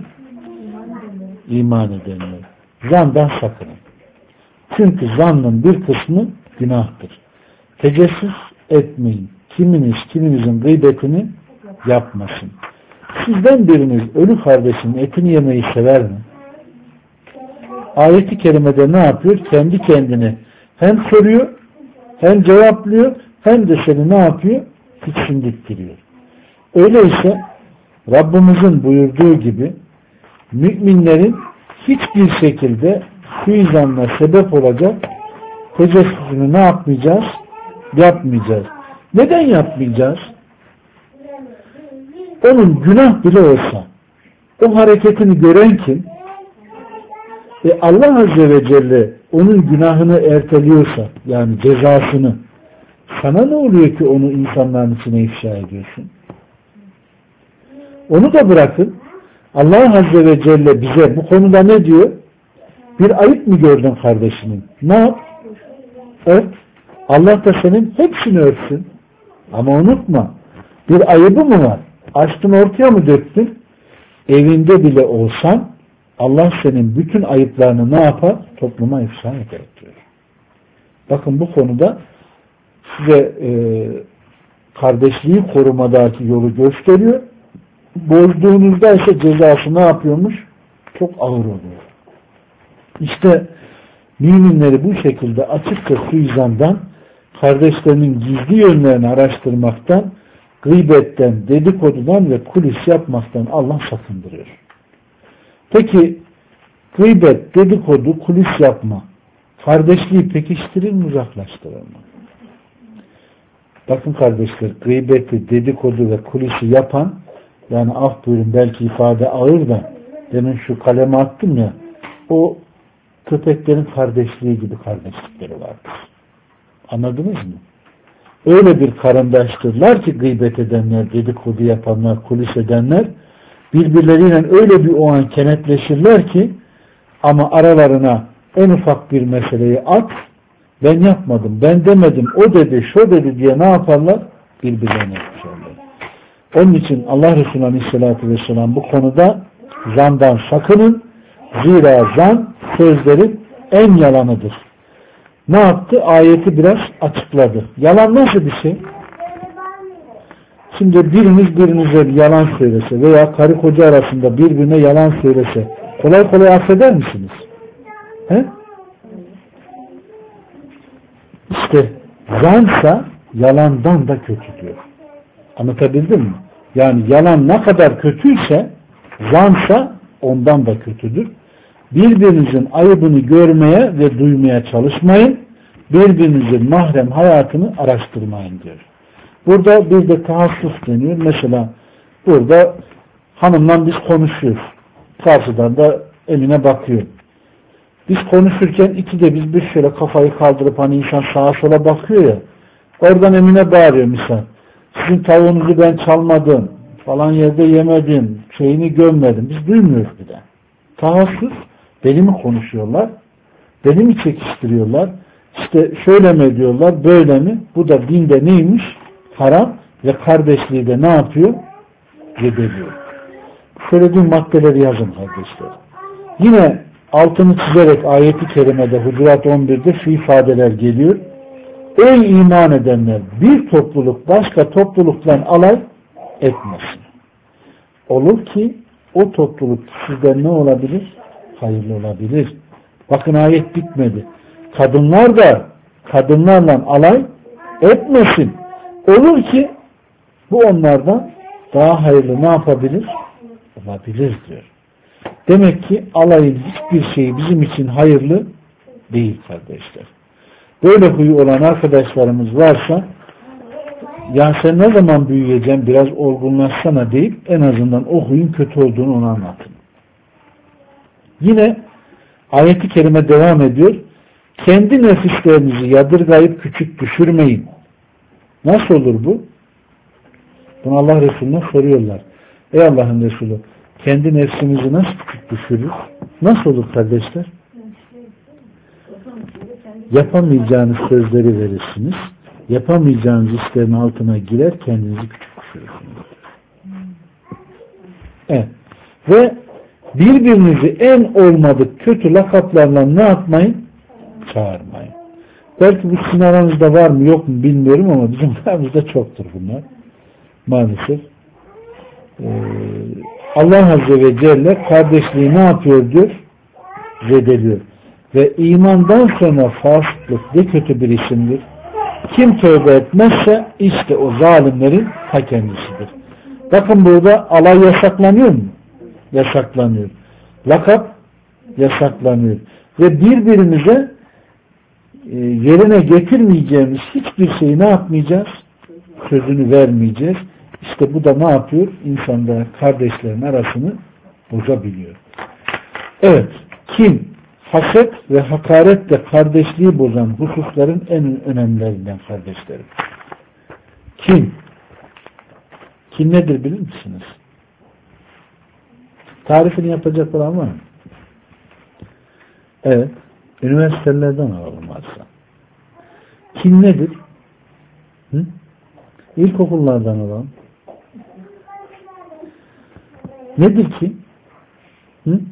İman edenler. Zandan sakının. Çünkü zannın bir kısmı günahtır. Tecessüs etmeyin. Kiminiz kiminizin gıybetini yapmasın. Sizden biriniz ölü kardeşinin etini yemeyi sever mi? Ayet-i kerimede ne yapıyor? Kendi kendine hem soruyor, hem cevaplıyor, hem de seni ne yapıyor? Tiksindirtiyor. Öyleyse Rabbimizin buyurduğu gibi müminlerin hiçbir şekilde suizanla sebep olacak tecessüsünü ne yapmayacağız? Yapmayacağız. Neden yapmayacağız? Onun günah bile olsa o hareketini gören kim? E Allah Azze ve Celle onun günahını erteliyorsa, yani cezasını, sana ne oluyor ki onu insanların içine ifşa ediyorsun? Onu da bırakın. Allah Azze ve Celle bize bu konuda ne diyor? Bir ayıp mı gördün kardeşinin? Ne yap? Ört. Allah da senin hepsini örtsün. Ama unutma. Bir ayıbı mı var? Açtın ortaya mı döktün? Evinde bile olsan Allah senin bütün ayıplarını ne yapar? Topluma ifşa eder diyor. Bakın bu konuda size e, kardeşliği korumadaki yolu gösteriyor. Bozduğunuzda ise cezası ne yapıyormuş? Çok ağır oluyor. İşte müminleri bu şekilde açıkça suizandan, kardeşlerinin gizli yönlerini araştırmaktan, gıybetten, dedikodudan ve kulis yapmaktan Allah sakındırıyor. Peki gıybet, dedikodu, kulis yapma kardeşliği pekiştirir mi, uzaklaştırır mı? Bakın kardeşler, gıybeti, dedikodu ve kulisi yapan, yani af buyurun belki ifade ağır da demin şu kaleme attım ya, o köpeklerin kardeşliği gibi kardeşlikleri vardır. Anladınız mı? Öyle bir karındaştırlar ki gıybet edenler, dedikodu yapanlar, kulis edenler birbirleriyle öyle bir o an kenetleşirler ki, ama aralarına en ufak bir meseleyi at, ben yapmadım, ben demedim, o dedi, şu dedi diye ne yaparlar? Birbirlerine yapışırlar. Onun için Allah Resulü Aleyhisselatü Vesselam bu konuda zandan sakının. Zira zan sözlerin en yalanıdır. Ne yaptı? Ayeti biraz açıkladı. Yalan nasıl bir şey? Şimdi biriniz birinize bir yalan söylese veya karı koca arasında birbirine yalan söylese kolay kolay affeder misiniz? He? İşte zansa yalandan da kötü diyor. Anlatabildim mi? Yani yalan ne kadar kötüyse zansa ondan da kötüdür. Birbirinizin ayıbını görmeye ve duymaya çalışmayın. Birbirinizin mahrem hayatını araştırmayın diyor. Burada bir de tahassüs deniyor. Mesela burada hanımla biz konuşuyoruz. Karşıdan da Emine bakıyor. Biz konuşurken ikide biz bir şöyle kafayı kaldırıp hani insan sağa sola bakıyor ya, oradan Emine bağırıyor misal. Sizin tavuğunuzu ben çalmadım, falan yerde yemedim, şeyini gömmedim. Biz duymuyoruz bir de. Tahassüs, beni mi konuşuyorlar? Beni mi çekiştiriyorlar? İşte şöyle mi diyorlar, böyle mi? Bu da dinde neymiş? Haram ve kardeşliği de ne yapıyor? Redeliyor. Söylediğim maddeleri yazın kardeşler. Yine altını çizerek ayeti kerimede Hucurat on birde şu ifadeler geliyor. Ey iman edenler, bir topluluk başka toplulukla alay etmesin. Olur ki o topluluk sizden ne olabilir? Hayırlı olabilir. Bakın ayet bitmedi. Kadınlar da kadınlarla alay etmesin. Olur ki bu onlardan daha hayırlı ne yapabilir? Olabilir diyor. Demek ki alayın hiçbir şeyi bizim için hayırlı değil kardeşler. Böyle huyu olan arkadaşlarımız varsa ya sen ne zaman büyüyeceksin, biraz olgunlaşsana deyip en azından o huyun kötü olduğunu ona anlatın. Yine ayet-i kerime devam ediyor. Kendi nefislerinizi yadırgayıp küçük düşürmeyin. Nasıl olur bu? Bunu Allah Resulü'ne soruyorlar. Ey Allah'ın Resulü, kendi nefsimizi nasıl küçük düşürür? Nasıl olur kardeşler? Yapamayacağınız sözleri verirsiniz. Yapamayacağınız işlerin altına girer, kendinizi küçük düşürürsünüz. Evet. Ve birbirinizi en olmadık kötü lakaplarla ne yapmayın? Çağırmayın. Belki bu sizin aranızda var mı yok mu bilmiyorum ama bizim aramızda çoktur bunlar. Maalesef. Ee, Allah Azze ve Celle kardeşliği ne yapıyor diyor? Zedeliyor. Ve imandan sonra fasıklık ne kötü bir isimdir. Kim tövbe etmezse işte o zalimlerin ta kendisidir. Bakın burada alay yasaklanıyor mu? Yasaklanıyor. Lakap yasaklanıyor. Ve birbirimize e, yerine getirmeyeceğimiz hiçbir şeyi ne yapmayacağız? Sözünü vermeyeceğiz. İşte bu da ne yapıyor? İnsanların, kardeşlerin arasını bozabiliyor. Evet. Kim? Haset ve hakaretle kardeşliği bozan hususların en önemlilerinden kardeşlerim. Kim? Kim nedir bilir misiniz? Tarifini yapacak olan var mı? Evet. Üniversitelerden alalım varsa. Kim nedir? Hı? İlkokullardan alalım. Nedir ki? Hı?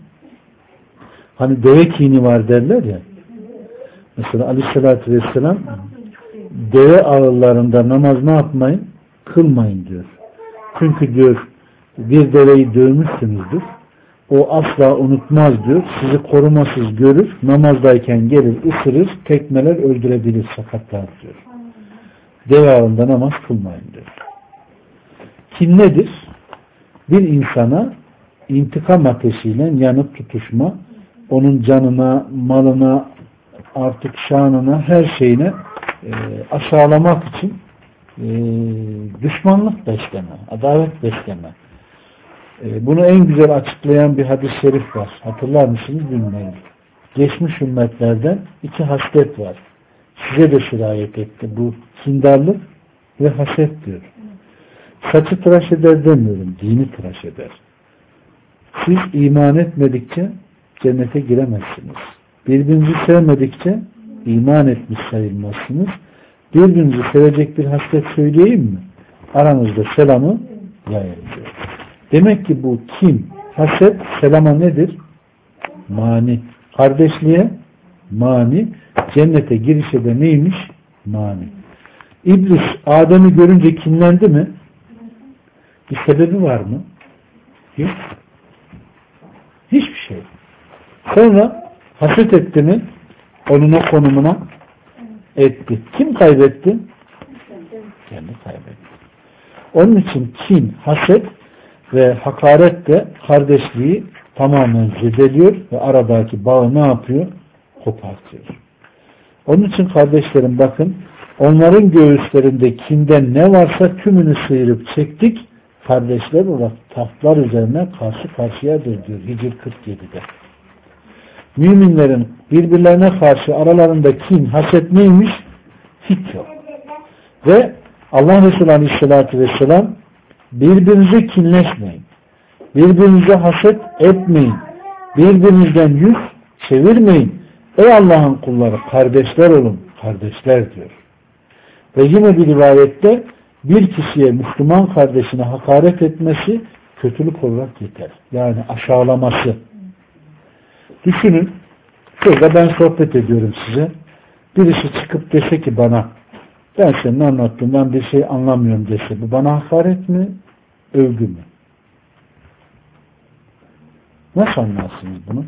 Hani deve kini var derler ya. Mesela Aleyhisselatü Vesselam deve ağırlarında namaz ne yapmayın? Kılmayın diyor. Çünkü diyor bir deveyi dövmüşsünüzdür. O asla unutmaz diyor. Sizi korumasız görür. Namazdayken gelir, ısırır, tekmeler öldürebilir, sakatlar diyor. Deve ağırında namaz kılmayın diyor. Kim nedir? Bir insana intikam ateşiyle yanıp tutuşma, onun canına, malına, artık şanına, her şeyine e, aşağılamak için e, düşmanlık besleme, adalet besleme. E, bunu en güzel açıklayan bir hadis-i şerif var. Hatırlar mısınız bilmiyorum. Geçmiş ümmetlerden iki haslet var. Size de sirayet etti. Bu kindarlık ve haset diyor. Saçı tıraş eder demiyorum. Dini tıraş eder. Siz iman etmedikçe cennete giremezsiniz. Birbirinizi sevmedikçe iman etmiş sayılmazsınız. Birbirinizi sevecek bir haslet söyleyeyim mi? Aranızda selamı yayın diyor. Demek ki bu kin, haset, selama nedir? Mani. Kardeşliğe mani. Cennete girişe de neymiş? Mani. İblis Adem'i görünce kinlendi mi? Bir sebebi var mı? Yok. Hiçbir şey. Sonra haset etti mi? Onun o konumuna etti. Kim kaybetti? Kendi kaybetti. Onun için kin, haset ve hakaret de kardeşliği tamamen zedeliyor ve aradaki bağı ne yapıyor? Kopartıyor. Onun için kardeşlerim bakın, onların göğüslerinde kinden ne varsa tümünü sıyırıp çektik, kardeşler olarak tahtlar üzerine karşı karşıyadır diyor Hicr kırk yedide. müminlerin birbirlerine karşı aralarında kin, haset neymiş? Hiç yok. Ve Allah Resulü Aleyhisselatü Vesselam birbirinize kinleşmeyin. Birbirinize haset etmeyin. Birbirinizden yüz çevirmeyin. Ey Allah'ın kulları, kardeşler olun. Kardeşler diyor. Ve yine bir rivayette bir kişiye Müslüman kardeşine hakaret etmesi kötülük olarak yeter. Yani aşağılaması. Düşünün, şurada ben sohbet ediyorum size. Birisi çıkıp dese ki bana, ben senin anlattığından bir şey anlamıyorum dese, bu bana hakaret mi, övgü mü? Nasıl anlarsınız bunu?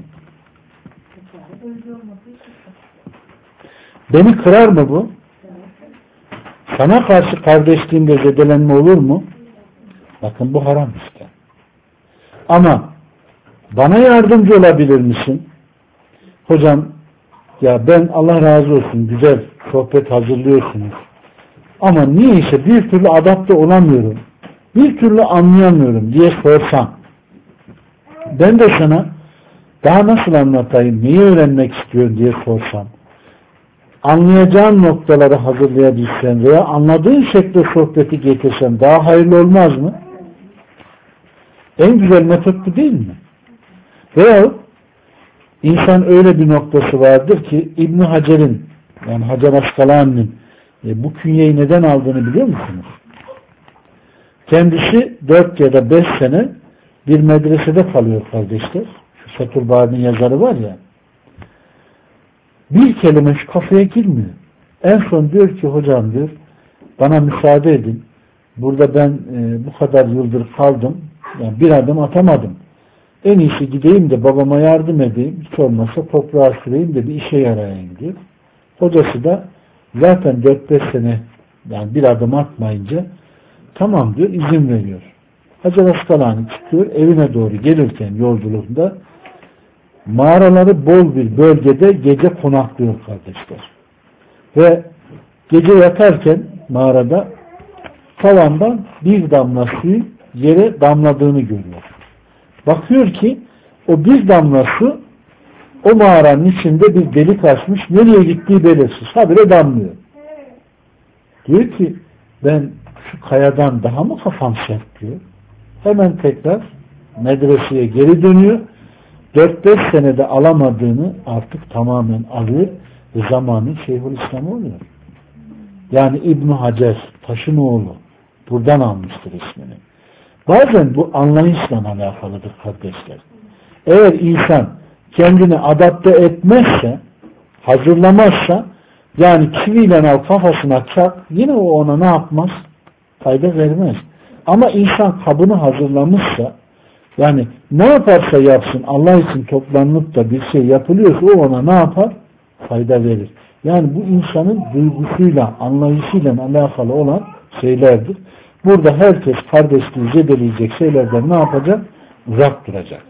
Beni kırar mı bu? Sana karşı kardeşliğinde zedelenme olur mu? Bakın bu haram işte. Ama bana yardımcı olabilir misin? Hocam ya ben Allah razı olsun güzel sohbet hazırlıyorsunuz. Ama niyeyse bir türlü adapte olamıyorum. Bir türlü anlayamıyorum diye sorsam. Ben de sana daha nasıl anlatayım, neyi öğrenmek istiyorsun diye sorsam. Anlayacağın noktaları hazırlayabilsen veya anladığın şekilde sohbeti getirsen daha hayırlı olmaz mı? En güzel metot bu değil mi? Veya insan öyle bir noktası vardır ki İbn Hacer'in, yani Hacer Askalani'nin e, bu künyeyi neden aldığını biliyor musunuz? Kendisi dört ya da beş sene bir medresede kalıyor kardeşler. Şu Fethullah'ın yazarı var ya. Bir kelime şu kafaya girmiyor. En son diyor ki hocam diyor, bana müsaade edin. Burada ben e, bu kadar yıldır kaldım. Yani bir adım atamadım. En iyisi gideyim de babama yardım edeyim. Hiç olmazsa toprağa süreyim de bir işe yarayayım diyor. Hocası da zaten dört beş sene yani bir adım atmayınca tamam diyor, izin veriyor. Hacer Askalani çıkıyor, evine doğru gelirken yolculukta mağaraları bol bir bölgede gece konaklıyor kardeşler. Ve gece yatarken mağarada tavandan bir damla suyu yere damladığını görüyor. Bakıyor ki o bir damla su o mağaranın içinde bir delik açmış, nereye gittiği belirsiz. Habire damlıyor. Diyor ki ben şu kayadan daha mı kafam sert diyor. Hemen tekrar medreseye geri dönüyor. dört beş senede alamadığını artık tamamen alıyor ve zamanı Şeyhülislam oluyor. Yani İbn Hacer, taşın oğlu, buradan almıştır ismini. Bazen bu anlayışla alakalıdır kardeşler. Eğer insan kendini adapte etmezse, hazırlamazsa, yani çiviyle al kafasına çak, yine o ona ne yapmaz? Fayda vermez. Ama insan kabını hazırlamışsa, yani ne yaparsa yapsın Allah için toplanıp da bir şey yapılıyorsa o ona ne yapar? Fayda verir. Yani bu insanın duygusuyla, anlayışıyla alakalı olan şeylerdir. Burada herkes kardeşliği zedeleyecek şeylerden ne yapacak? Uzak duracak.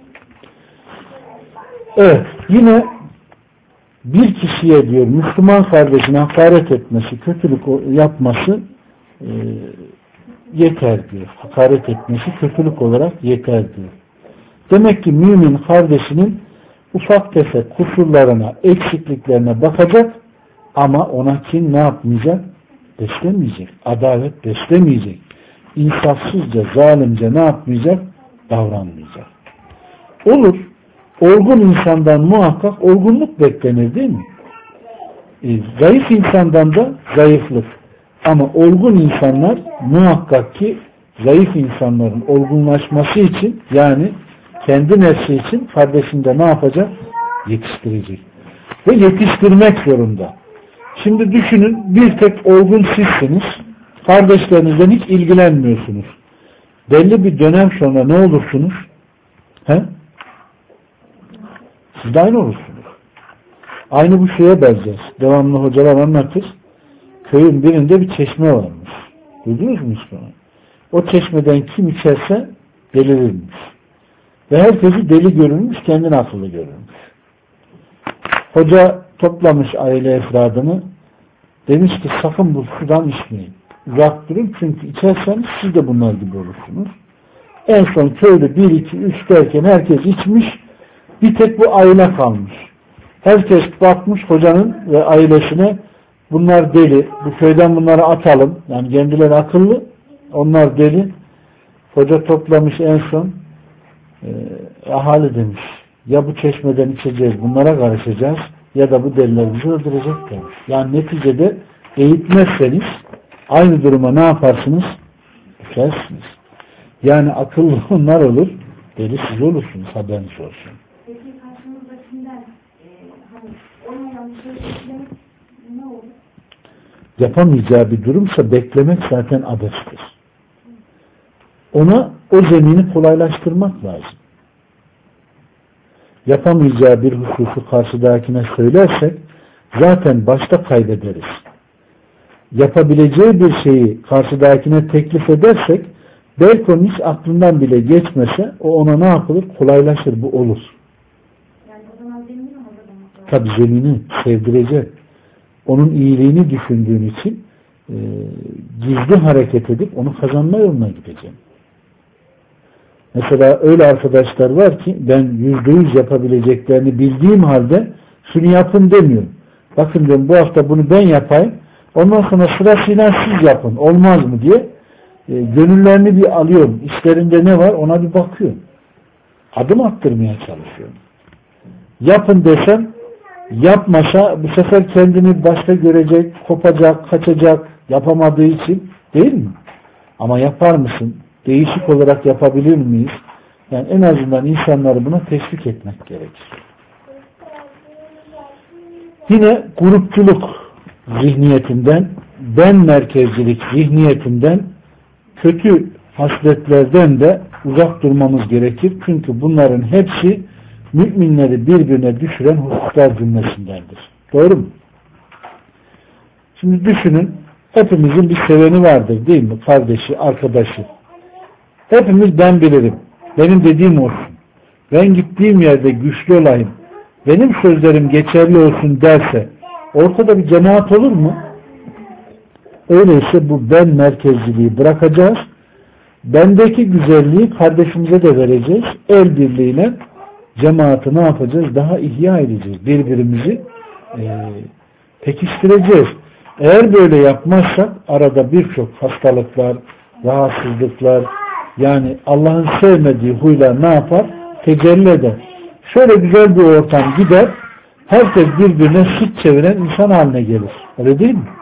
Evet, yine bir kişiye diyor Müslüman kardeşine hakaret etmesi, kötülük yapması e, yeter diyor. Hakaret etmesi kötülük olarak yeter diyor. Demek ki mümin kardeşinin ufak tefek kusurlarına, eksikliklerine bakacak ama ona kin ne yapmayacak? Beslemeyecek. Adalet beslemeyecek. İnsafsızca, zalimce ne yapmayacak? Davranmayacak. Olur. Olgun insandan muhakkak olgunluk beklenir değil mi? E, zayıf insandan da zayıflık. Ama olgun insanlar muhakkak ki zayıf insanların olgunlaşması için, yani kendi nefsi için kardeşinde ne yapacak? Yetiştirecek. Ve yetiştirmek zorunda. Şimdi düşünün, bir tek olgun sizsiniz. Kardeşlerinizden hiç ilgilenmiyorsunuz. Belli bir dönem sonra ne olursunuz? He? Siz de aynı olursunuz. Aynı bu şeye benzer. Devamlı hocalar anlatır. Köyün birinde bir çeşme varmış. Duydunuz mu hiç bunu? O çeşmeden kim içerse delirirmiş. Ve herkesi deli görülmüş, kendini akıllı görülmüş. Hoca toplamış aile efradını. Demiş ki sakın bu sudan içmeyin. Uzak durun çünkü içerseniz siz de bunlar gibi olursunuz. En son köyde bir, iki, üç derken herkes içmiş. Bir tek bu aile kalmış. Herkes bakmış hocanın ve ailesine, bunlar deli, bu köyden bunları atalım. Yani kendileri akıllı, onlar deli. Hoca toplamış en son, e, ahali demiş, ya bu çeşmeden içeceğiz, bunlara karışacağız, ya da bu deliler bizi öldürecek demiş. Yani neticede eğitmezseniz aynı duruma ne yaparsınız? Düşersiniz. Yani akıllı onlar olur, deli siz olursunuz, haberiniz olsun. Peki karşımızdakinden e, hani olmayan bir şey beklemek ne olur? Yapamayacağı bir durumsa beklemek zaten abestir. Ona o zemini kolaylaştırmak lazım. Yapamayacağı bir hususu karşıdakine söylersek zaten başta kaybederiz. Yapabileceği bir şeyi karşıdakine teklif edersek belki onun hiç aklından bile geçmese o ona ne yapılır? Kolaylaşır, bu olur. Yani o zaman zemini mi hazırlamak lazım? Tabi zemini sevdirecek. Onun iyiliğini düşündüğün için e, gizli hareket edip onu kazanma yoluna gideceğim. Mesela öyle arkadaşlar var ki ben yüzde yüz yapabileceklerini bildiğim halde şunu yapın demiyorum. Bakın diyorum, bu hafta bunu ben yapayım. Ondan sonra sırasıyla siz yapın. Olmaz mı diye e, gönüllerini bir alıyorum. İşlerinde ne var ona bir bakıyorum. Adım attırmaya çalışıyorum. Yapın desem yapmasa bu sefer kendini başta görecek, kopacak, kaçacak, yapamadığı için, değil mi? Ama yapar mısın? Değişik olarak yapabilir miyiz? Yani en azından insanları buna teşvik etmek gerekir. Yine grupçuluk zihniyetinden, ben merkezcilik zihniyetinden, kötü hasletlerden de uzak durmamız gerekir. Çünkü bunların hepsi müminleri birbirine düşüren hususlar cümlesindendir. Doğru mu? Şimdi düşünün, hepimizin bir seveni vardır değil mi? Kardeşi, arkadaşı. Hepimiz ben bilirim, benim dediğim olsun, ben gittiğim yerde güçlü olayım, benim sözlerim geçerli olsun derse ortada bir cemaat olur mu? Öyleyse bu ben merkezciliği bırakacağız. Bendeki güzelliği kardeşimize de vereceğiz. El birliğiyle cemaati ne yapacağız? Daha ihya edeceğiz. Birbirimizi e, pekiştireceğiz. Eğer böyle yapmazsak arada birçok hastalıklar, rahatsızlıklar, yani Allah'ın sevmediği huylar ne yapar? Tecelli eder. Şöyle güzel bir ortam gider, herkes birbirine süt çeviren insan haline gelir. Öyle değil mi?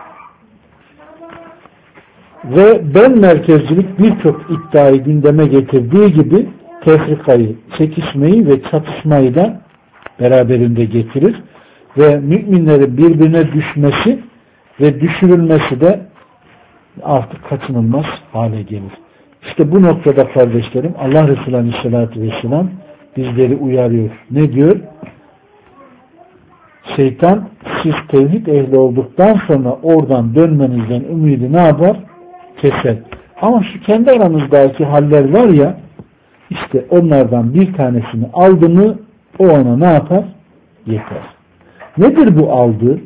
Ve ben merkezcilik birçok iddiayı gündeme getirdiği gibi tefrikayı, çekişmeyi ve çatışmayı da beraberinde getirir. Ve müminlerin birbirine düşmesi ve düşürülmesi de artık kaçınılmaz hale gelir. İşte bu noktada kardeşlerim Allah Resulü Aleyhisselatü Vesselam bizleri uyarıyor. Ne diyor? Şeytan siz tevhid ehli olduktan sonra oradan dönmenizden ümidi ne yapar? Keser. Ama şu kendi aranızdaki haller var ya, işte onlardan bir tanesini aldı mı o ona ne yapar? Yeter. Nedir bu aldığı?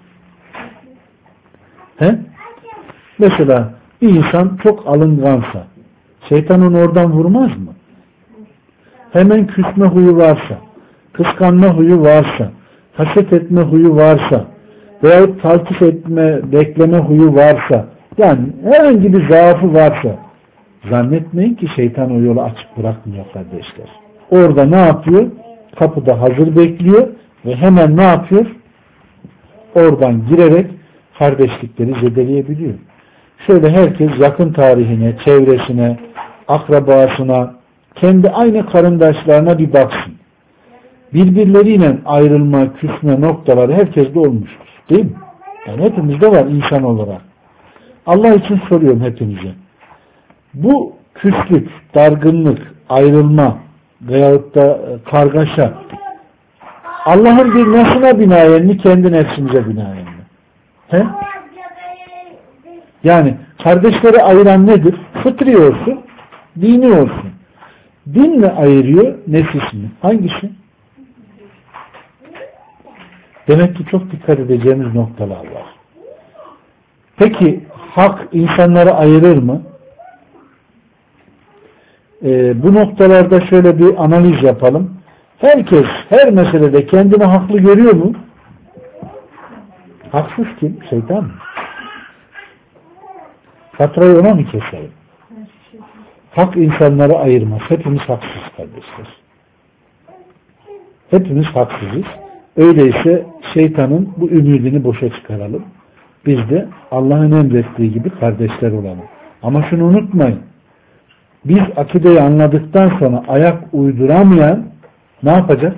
He? Mesela bir insan çok alıngansa şeytan onu oradan vurmaz mı? Hemen küsme huyu varsa, kıskanma huyu varsa, haset etme huyu varsa veyahut taltif etme, bekleme huyu varsa, yani herhangi bir zaafı varsa zannetmeyin ki şeytan o yolu açık bırakmıyor kardeşler. Orada ne yapıyor? Kapıda hazır bekliyor ve hemen ne yapıyor? Oradan girerek kardeşlikleri zedeleyebiliyor. Şöyle herkes yakın tarihine, çevresine, akrabasına, kendi aynı karındaşlarına bir baksın. Birbirleriyle ayrılma, küsme noktaları herkeste olmuştur. Değil mi? Yani hepimizde var insan olarak. Allah için soruyorum hepinize. Bu küslük, dargınlık, ayrılma veyahut da kargaşa Allah'ın bir nasına binaen mi, kendi nefsimize binaen mi? He? Yani kardeşleri ayıran nedir? Fıtri olsun, dini olsun. Din mi ayırıyor, nefis mi? Hangisi? Demek ki çok dikkat edeceğimiz noktalar var. Peki hak insanları ayırır mı? Ee, bu noktalarda şöyle bir analiz yapalım. Herkes her meselede kendini haklı görüyor mu? Haksız kim? Şeytan mı? Faturayı ona mı keselim? Hak insanları ayırmaz. Hepimiz haksız kardeşler. Hepimiz haksızız. Öyleyse şeytanın bu ümidini boşa çıkaralım. Biz de Allah'ın emrettiği gibi kardeşler olalım. Ama şunu unutmayın. Biz akideyi anladıktan sonra ayak uyduramayan ne yapacak?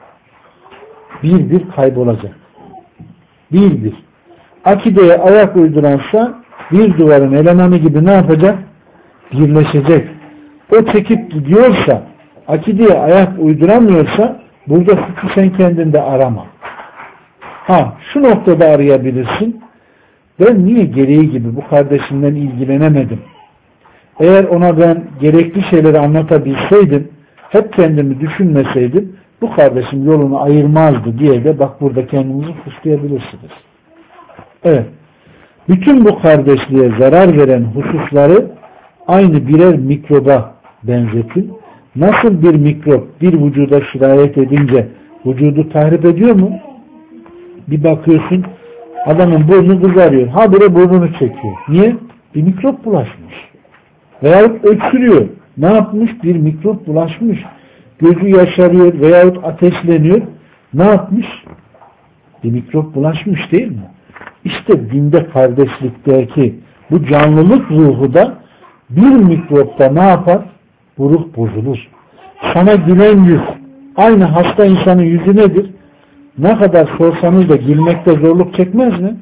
Bir bir kaybolacak. Bir bir. Akideye ayak uyduransa bir duvarın elemanı gibi ne yapacak? Birleşecek. O çekip gidiyorsa, akideye ayak uyduramıyorsa burada suçu sen kendinde arama. Ha, şu noktada arayabilirsin. Ben niye gereği gibi bu kardeşimden ilgilenemedim? Eğer ona ben gerekli şeyleri anlatabilseydim, hep kendimi düşünmeseydim, bu kardeşim yolunu ayırmazdı diye de bak burada kendinizi suçlayabilirsiniz. Evet. Bütün bu kardeşliğe zarar veren hususları aynı birer mikroba benzetin. Nasıl bir mikrop bir vücuda sirayet edince vücudu tahrip ediyor mu? Bir bakıyorsun adamın burnu kızarıyor. Habire burnunu çekiyor. Niye? Bir mikrop bulaşmış. Veyahut öksürüyor. Ne yapmış? Bir mikrop bulaşmış. Gözü yaşarıyor veyahut ateşleniyor. Ne yapmış? Bir mikrop bulaşmış değil mi? İşte dinde kardeşlikteki bu canlılık ruhu da bir mikropta ne yapar? Bu ruh bozulur. Sana gülen yüz aynı hasta insanın yüzü nedir? Ne kadar sorsanız da gülmekte zorluk çekmez mi?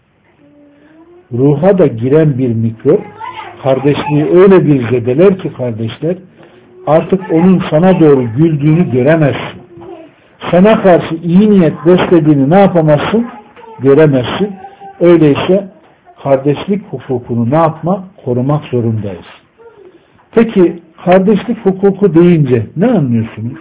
Ruha da giren bir mikrop kardeşliği öyle bir zedeler ki kardeşler artık onun sana doğru güldüğünü göremezsin. Sana karşı iyi niyet beslediğini ne yapamazsın? Göremezsin. Öyleyse kardeşlik hukukunu ne yapma? Korumak zorundayız. Peki kardeşlik hukuku deyince ne anlıyorsunuz?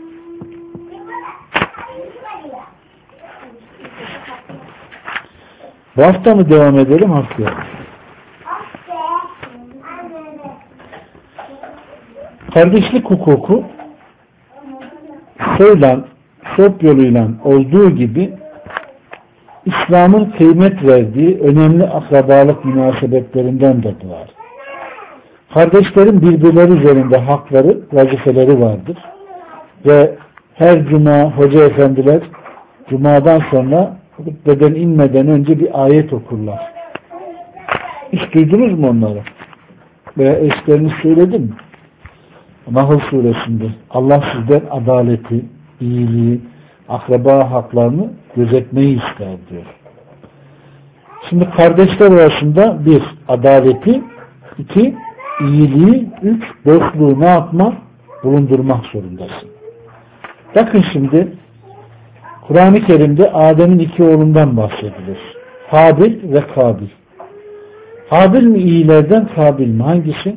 Bu hafta mı devam edelim haftaya? Kardeşlik hukuku soyla, sop yoluyla olduğu gibi İslam'ın kıymet verdiği önemli akrabalık münasebetlerinden de doğar. Kardeşlerin birbirleri üzerinde hakları, vazifeleri vardır. Ve her cuma hoca efendiler cumadan sonra hutbeden inmeden önce bir ayet okurlar. Hiç duydunuz mu onları? Veya eşleriniz söyledi mi? Nahl suresinde Allah sizden adaleti, iyiliği, akraba haklarını gözetmeyi ister diyor. Şimdi kardeşler arasında bir, adaleti, iki, iyiliği, üç, dostluğu ne yapma? Bulundurmak zorundasın. Bakın şimdi Kur'an-ı Kerim'de Adem'in iki oğlundan bahsedilir. Habil ve Kabil. Habil mi iyilerden, Kabil mi? Hangisi?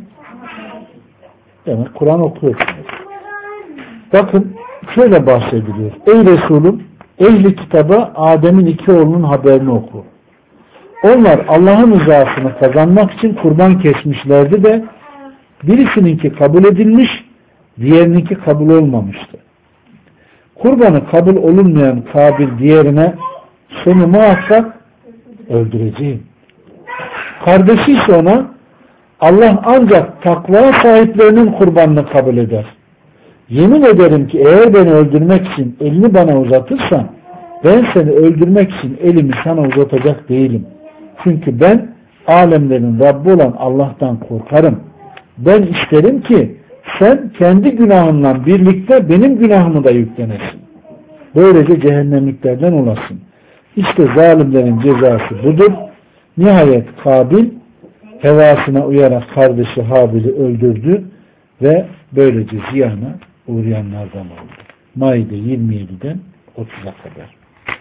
Demek Kur'an okuyorsunuz. Bakın şöyle bahsediliyor. Ey Resulüm, ehli kitaba Adem'in iki oğlunun haberini oku. Onlar Allah'ın rızasını kazanmak için kurban kesmişlerdi de birisininki kabul edilmiş, diğerininki kabul olmamıştı. Kurbanı kabul olunmayan Kabil diğerine seni muhakkak öldüreceğim. Kardeşi ise ona Allah ancak takva sahiplerinin kurbanını kabul eder. Yemin ederim ki eğer beni öldürmek için elini bana uzatırsan ben seni öldürmek için elimi sana uzatacak değilim. Çünkü ben alemlerin Rabbi olan Allah'tan korkarım. Ben isterim ki sen kendi günahınla birlikte benim günahımı da yüklenesin. Böylece cehennemliklerden olasın. İşte zalimlerin cezası budur. Nihayet Kabil hevasına uyarak kardeşi Habil'i öldürdü ve böylece ziyana uğrayanlardan oldu. Maide yirmi yediden otuza kadar.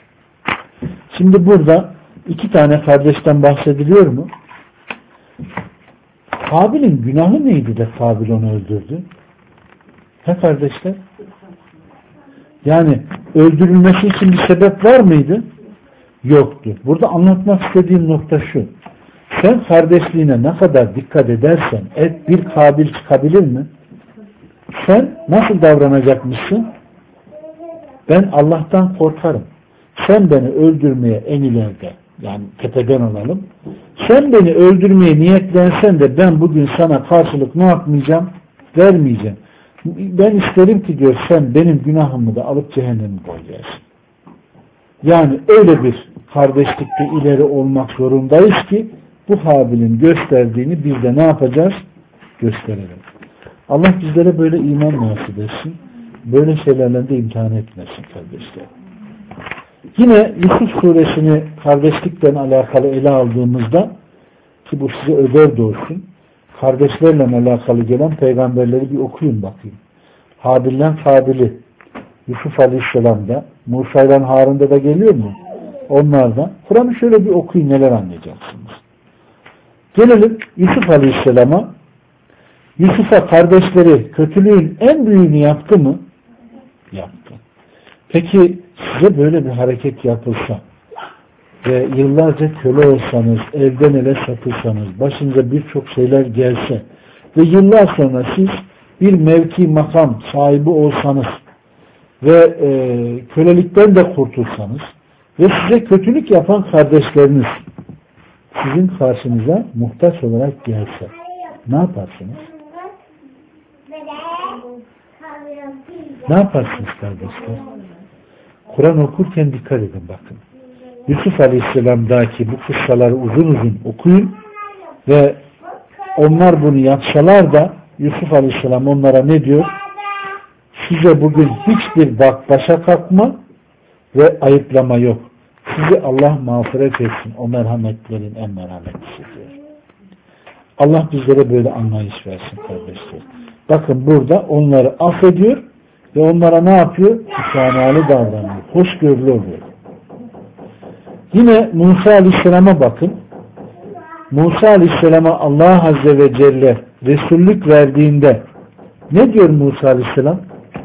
Şimdi burada iki tane kardeşten bahsediliyor mu? Kabil'in günahı neydi de Kabil onu öldürdü? He kardeşler? Yani öldürülmesi için bir sebep var mıydı? Yoktu. Burada anlatmak istediğim nokta şu. Sen kardeşliğine ne kadar dikkat edersen et bir Kabil çıkabilir mi? Sen nasıl davranacakmışsın? Ben Allah'tan korkarım. Sen beni öldürmeye en ileride, yani tepeden alalım. Sen beni öldürmeye niyetlensen de ben bugün sana karşılık ne yapmayacağım? Vermeyeceğim. Ben isterim ki diyor sen benim günahımı da alıp cehenneme koyacaksın. Yani öyle bir kardeşlikte ileri olmak zorundayız ki bu Habil'in gösterdiğini biz de ne yapacağız? Gösterelim. Allah bizlere böyle iman nasip etsin. Böyle şeylerle de imtihan etmesin kardeşler. Yine Yusuf suresini kardeşlikle alakalı ele aldığımızda ki bu size öder doğsun. Kardeşlerle alakalı gelen peygamberleri bir okuyun bakayım. Habil'den Kabil'i Yusuf Aleyhisselam'da, Musa ile Harun'da da geliyor mu? Onlardan. Kur'an'ı şöyle bir okuyun, neler anlayacaksınız. Gelelim Yusuf Aleyhisselam'a. Yusuf'a kardeşleri kötülüğün en büyüğünü yaptı mı? Yaptı. Peki size böyle bir hareket yapılsa ve yıllarca köle olsanız, elden ele satılsanız, başınıza birçok şeyler gelse ve yıllar sonra siz bir mevki makam sahibi olsanız ve e, kölelikten de kurtulsanız ve size kötülük yapan kardeşleriniz sizin karşınıza muhtaç olarak gelse ne yaparsınız? Ne yaparsınız kardeşler? Kur'an okurken dikkat edin bakın. Yusuf Aleyhisselam'daki bu kıssaları uzun uzun okuyun ve onlar bunu yapsalar da Yusuf Aleyhisselam onlara ne diyor? Size bugün hiçbir bak başa kalkma ve ayıplama yok. Sizi Allah mağfiret etsin. O merhametlerin en merhametlisi diyor. Allah bizlere böyle anlayış versin kardeşler. Bakın burada onları affediyor ve onlara ne yapıyor? Müsamahalı davranıyor. Hoşgörülü oluyor. Yine Musa Aleyhisselam'a bakın. Musa Aleyhisselam'a Allah Azze ve Celle Resullük verdiğinde ne diyor Musa Aleyhisselam?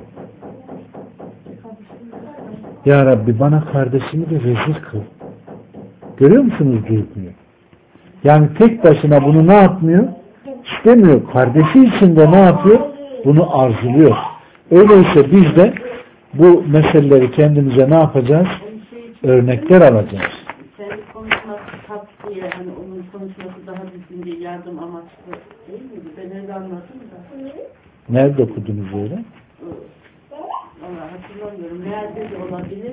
Ya Rabbi bana kardeşimi de vezir kıl. Görüyor musunuz duyguyu? Yani tek başına bunu ne yapmıyor? İstemiyor. Kardeşi için de ne yapıyor? Bunu arzuluyor. Öyleyse biz de bu meseleleri kendimize ne yapacağız? Örnekler alacağız. Senin konuşması tatlı diye, hani onun konuşması daha düzgün diye yardım amaçlı değil miydi? Ben öyle anladım da. Nerede okudunuz öyle? Vallahi hatırlamıyorum. Nerede de olabilir?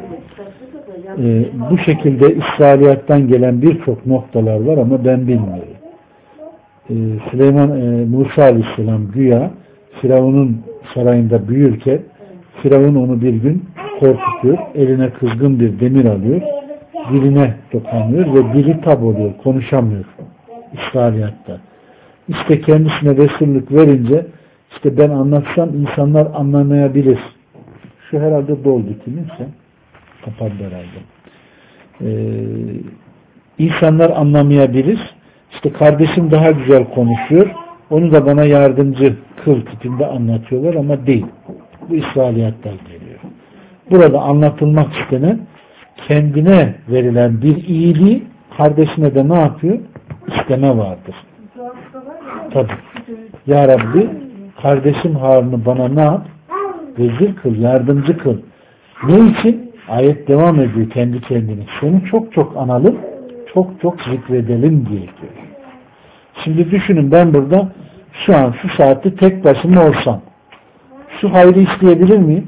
Ee, bu şekilde İsrailiyattan gelen birçok noktalar var ama ben bilmiyorum. Ee, Süleyman e, Musa Aleyhisselam güya Firavun'un sarayında büyürken Firavun onu bir gün korkutuyor. Eline kızgın bir demir alıyor. Diline dokanıyor ve dili tab oluyor. Konuşamıyor. İsrailiyatta. İşte kendisine Resullük verince işte ben anlatsam insanlar anlamayabilir. Şu herhalde doldu kiminse. Kapandı herhalde. Ee, insanlar anlamayabilir. İşte kardeşim daha güzel konuşuyor. Onu da bana yardımcı kıl tipinde anlatıyorlar ama değil. Bu İsrailiyattan geliyor. Burada anlatılmak istenen kendine verilen bir iyiliği kardeşine de ne yapıyor? İsteme vardır. Tabii. Ya Rabbi kardeşim Harun'u bana ne yap? Vezir kıl, yardımcı kıl. Ne için? Ayet devam ediyor kendi kendine. Seni çok çok analım, çok çok zikredelim diye diyor. Şimdi düşünün ben burada şu an şu saatte tek başıma olsam şu hayrı isteyebilir miyim?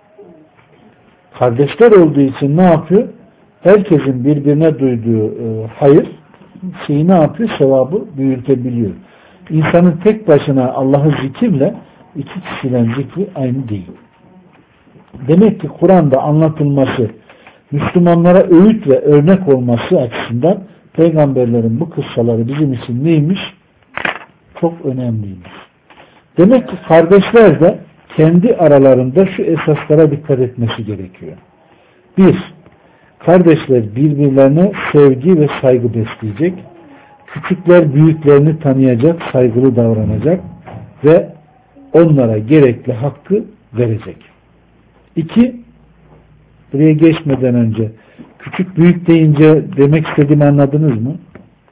Kardeşler olduğu için ne yapıyor? Herkesin birbirine duyduğu e, hayır şeyi ne yapıyor? Sevabı büyütebiliyor. İnsanın tek başına Allah'ı zikirle iki kişiden zikri aynı değil. Demek ki Kur'an'da anlatılması, Müslümanlara öğüt ve örnek olması açısından peygamberlerin bu kıssaları bizim için neymiş? Çok önemliymiş. Demek ki kardeşler de kendi aralarında şu esaslara dikkat etmesi gerekiyor. Bir, kardeşler birbirlerine sevgi ve saygı besleyecek. Küçükler büyüklerini tanıyacak, saygılı davranacak ve onlara gerekli hakkı verecek. İki, buraya geçmeden önce küçük büyük deyince demek istediğimi anladınız mı?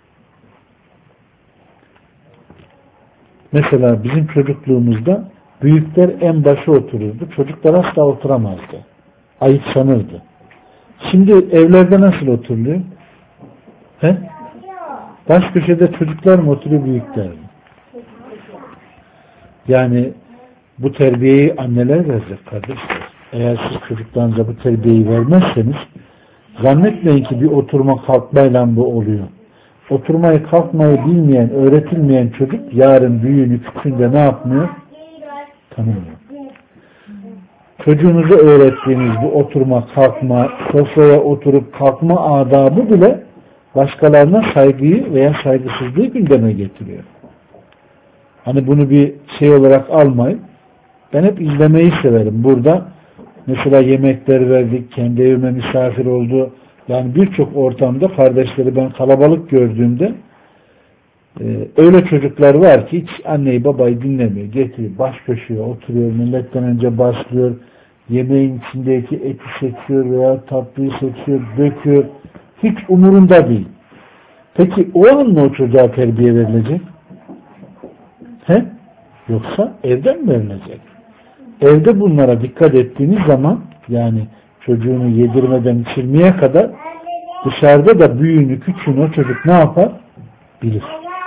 Mesela bizim çocukluğumuzda büyükler en başa otururdu. Çocuklar asla oturamazdı. ayıp sanırdı. Şimdi evlerde nasıl oturuluyor? He? Baş köşede çocuklar mı oturuyor, büyükler mi? Yani bu terbiyeyi anneler verecek kardeşler. Eğer siz çocuklarınıza bu terbiyeyi vermezseniz zannetmeyin ki bir oturma kalkmayla bu oluyor. Oturmayı kalkmayı bilmeyen, öğretilmeyen çocuk yarın büyüğünü küçüğünde ne yapmıyor? Tanımıyor. Çocuğunuza öğrettiğiniz bu oturma, kalkma, sofraya oturup kalkma adabı bile başkalarına saygıyı veya saygısızlığı gündeme getiriyor. Hani bunu bir şey olarak almayın. Ben hep izlemeyi severim. Burada mesela yemekler verdik, kendi evime misafir oldu. Yani birçok ortamda kardeşleri ben kalabalık gördüğümde e, öyle çocuklar var ki hiç anneyi babayı dinlemiyor. Getiriyor, baş köşeye oturuyor, milletten önce başlıyor. Yemeğin içindeki eti seçiyor veya tatlıyı seçiyor, döküyor. Hiç umurunda değil. Peki o an mı o çocuğa terbiye verilecek? He? Yoksa evden mi verilecek? Evde bunlara dikkat ettiğiniz zaman, yani çocuğunu yedirmeden içirmeye kadar, dışarıda da büyüğünü küçüğünü o çocuk ne yapar? Bilir.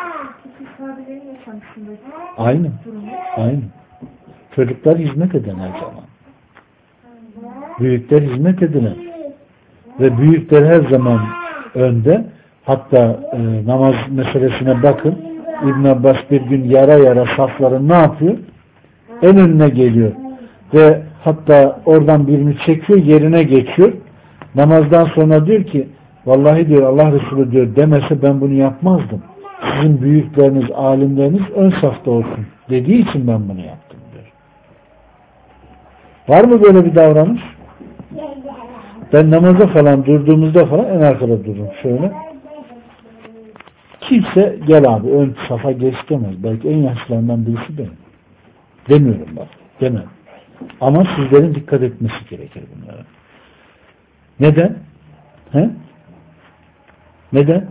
Aynen. Aynen. Çocuklar hizmet eden her zaman. Büyükler hizmet edilen. Ve büyükler her zaman önde. Hatta e, namaz meselesine bakın. İbn Abbas bir gün yara yara safların ne yapıyor? En önüne geliyor. Ve hatta oradan birini çekiyor, yerine geçiyor. Namazdan sonra diyor ki, vallahi diyor Allah Resulü diyor demese ben bunu yapmazdım. Sizin büyükleriniz, alimleriniz ön safta olsun dediği için ben bunu yaptım diyor. Var mı böyle bir davranış? Ben namaza falan durduğumuzda falan en arkada dururum. Şöyle. Kimse gel abi ön safa geç demez. Belki en yaşlılarından birisi benim. Demiyorum bak. Demem. Ama sizlerin dikkat etmesi gerekir bunlara. Neden? He? Neden?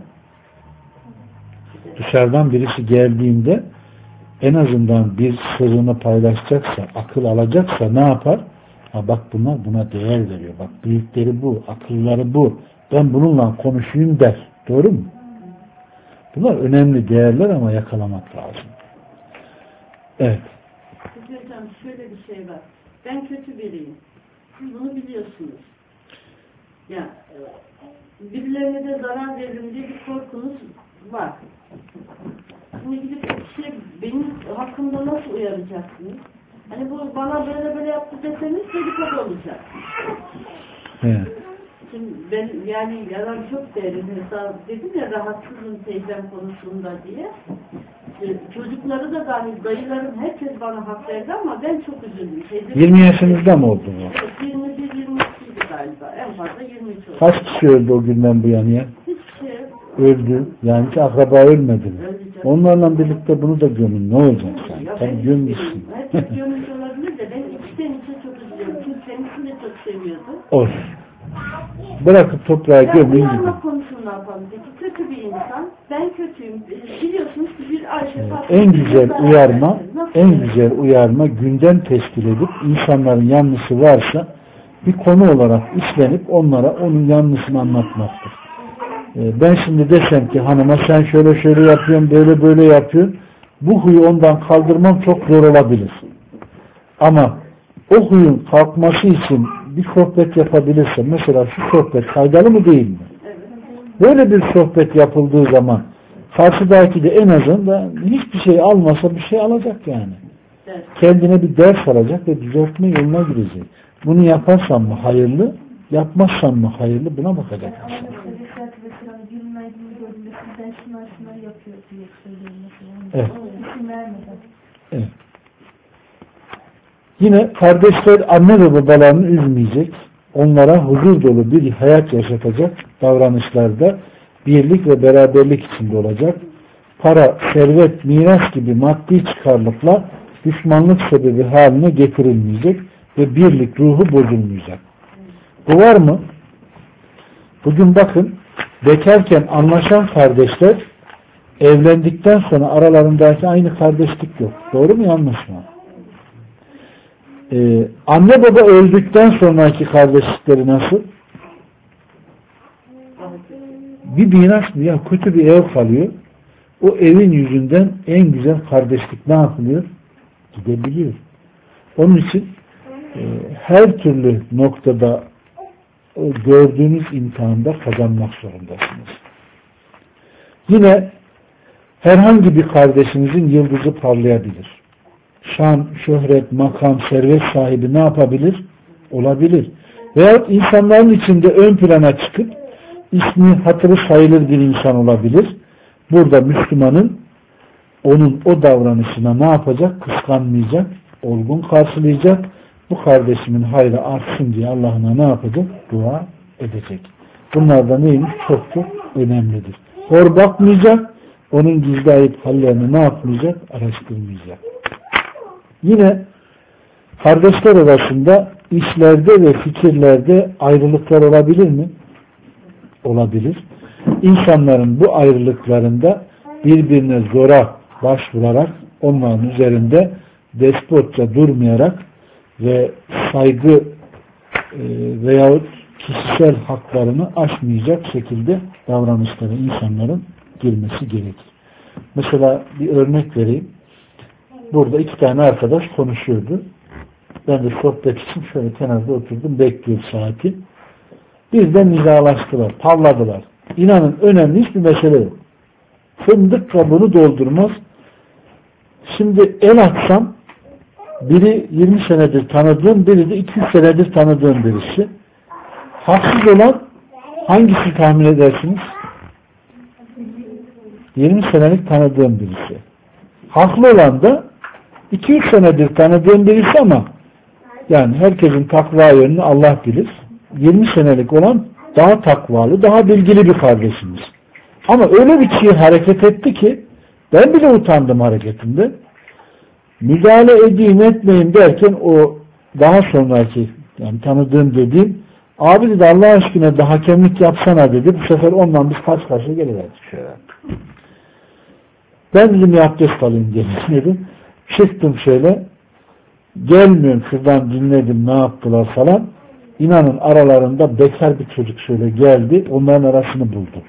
Dışarıdan birisi geldiğinde en azından bir sırrını paylaşacaksa, akıl alacaksa ne yapar? Ha bak bunlar buna değer veriyor. Bak büyükleri bu, akılları bu. Ben bununla konuşayım der. Doğru mu? Bunlar önemli değerler ama yakalamak lazım. Evet. Hocam şöyle bir şey var. Ben kötü biriyim. Siz bunu biliyorsunuz. Ya birilerine de zarar veririm diye bir korkunuz var. Şimdi gidip bir şey benim hakkımda nasıl uyaracaksınız? Hani bu bana böyle böyle yaptı deseniz dedikodu olacak. Evet. Şimdi ben yani yalan çok derim. Mesela dedim ya rahatsızım teyzem konusunda diye. Çocukları da dahil dayılarım herkes bana hak verdi ama ben çok üzüldüm. Teyzem yirmi yaşınızda mı oldu bu? yirmi bir yirmi ikiydi galiba. En fazla yirmi üç oldu. Kaç kişi öldü o günden bu yana? Hiçbir şey yok. Öldü. Yani hiç akraba ölmedi mi? Onlarla birlikte bunu da gömün. Ne olacak sen? Ya Sen gömmüşsün. herkes gömmüş olabilir de ben içten içe çok üzülüyorum. Çünkü kendisini de çok seviyordu. Olsun. Bırakıp toprağa gömün gidin. Uyarma konusunu ne yapalım? Peki kötü bir insan. Ben kötüyüm. Biliyorsunuz ki bir Ayşe Fatma. En güzel uyarma, en güzel uyarma gündem teşkil edip insanların yanlışı varsa bir konu olarak işlenip onlara onun yanlışını anlatmaktır. Ben şimdi desem ki hanıma sen şöyle şöyle yapıyorsun, böyle böyle yapıyorsun. Bu huyu ondan kaldırmam çok zor olabilir. Ama o huyun kalkması için bir sohbet yapabilirse, mesela şu sohbet faydalı mı değil mi? Böyle bir sohbet yapıldığı zaman karşıdaki de en azından hiçbir şey almasa bir şey alacak yani. Kendine bir ders alacak ve düzeltme yoluna girecek. Bunu yaparsan mı hayırlı, yapmazsan mı hayırlı, buna bakacak. Evet. Evet. Yine kardeşler anne ve babalarını üzmeyecek, onlara huzur dolu bir hayat yaşatacak davranışlarda birlik ve beraberlik içinde olacak. Para, servet, miras gibi maddi çıkarlıkla düşmanlık sebebi haline getirilmeyecek ve birlik ruhu bozulmayacak. Bu var mı? Bugün bakın, bekarken anlaşan kardeşler evlendikten sonra aralarındaki aynı kardeşlik yok. Doğru mu yanlış mı? Ee, anne baba öldükten sonraki kardeşlikleri nasıl? Bir miras mı? Ya kötü bir ev kalıyor. O evin yüzünden en güzel kardeşlik ne yapılıyor? Gidebiliyor. Onun için e, her türlü noktada o gördüğünüz imtihanda kazanmak zorundasınız. Yine herhangi bir kardeşinizin yıldızı parlayabilir. Şan, şöhret, makam, servet sahibi ne yapabilir? Olabilir. Veyahut insanların içinde ön plana çıkıp ismi hatırı sayılır bir insan olabilir. Burada Müslümanın onun o davranışına ne yapacak? Kıskanmayacak, olgun karşılayacak. Bu kardeşimin hayrı artsın diye Allah'ına ne yapacak? Dua edecek. Bunlar da neymiş? Çok çok önemlidir. Hor bakmayacak, onun gizli ayıp hallerini ne yapmayacak? Araştırmayacak. Yine kardeşler arasında işlerde ve fikirlerde ayrılıklar olabilir mi? Olabilir. İnsanların bu ayrılıklarında birbirine zora başvurarak onların üzerinde despotça durmayarak ve saygı e, veyahut kişisel haklarını aşmayacak şekilde davranışlara insanların girmesi gerekir. Mesela bir örnek vereyim. Burada iki tane arkadaş konuşuyordu. Ben de sohbet için şöyle kenarda oturdum, bekliyorum saati. Birden nizalaştılar, tavladılar. İnanın önemli hiçbir mesele yok. Fındık kabuğunu doldurmaz. Şimdi el atsam biri yirmi senedir tanıdığım, biri de iki yüz senedir tanıdığım birisi. Haksız olan hangisi tahmin edersiniz? yirmi senelik tanıdığım birisi. Haklı olan da iki yüz senedir tanıdığım birisi ama yani herkesin takva yönünü Allah bilir. yirmi senelik olan daha takvalı, daha bilgili bir kardeşimiz. Ama öyle bir çiğ hareket etti ki ben bile utandım hareketinde. Müdahale edeyim etmeyeyim derken o daha sonraki yani tanıdığım dediğim abi dedi Allah aşkına da hakemlik yapsana dedi. Bu sefer ondan biz karşı karşıya geliverdik şöyle. Ben dedim bir abdest alayım diye dedim. Çıktım şöyle. Gelmiyorum şuradan dinledim ne yaptılar falan. İnanın aralarında bekar bir çocuk şöyle geldi. Onların arasını buldu.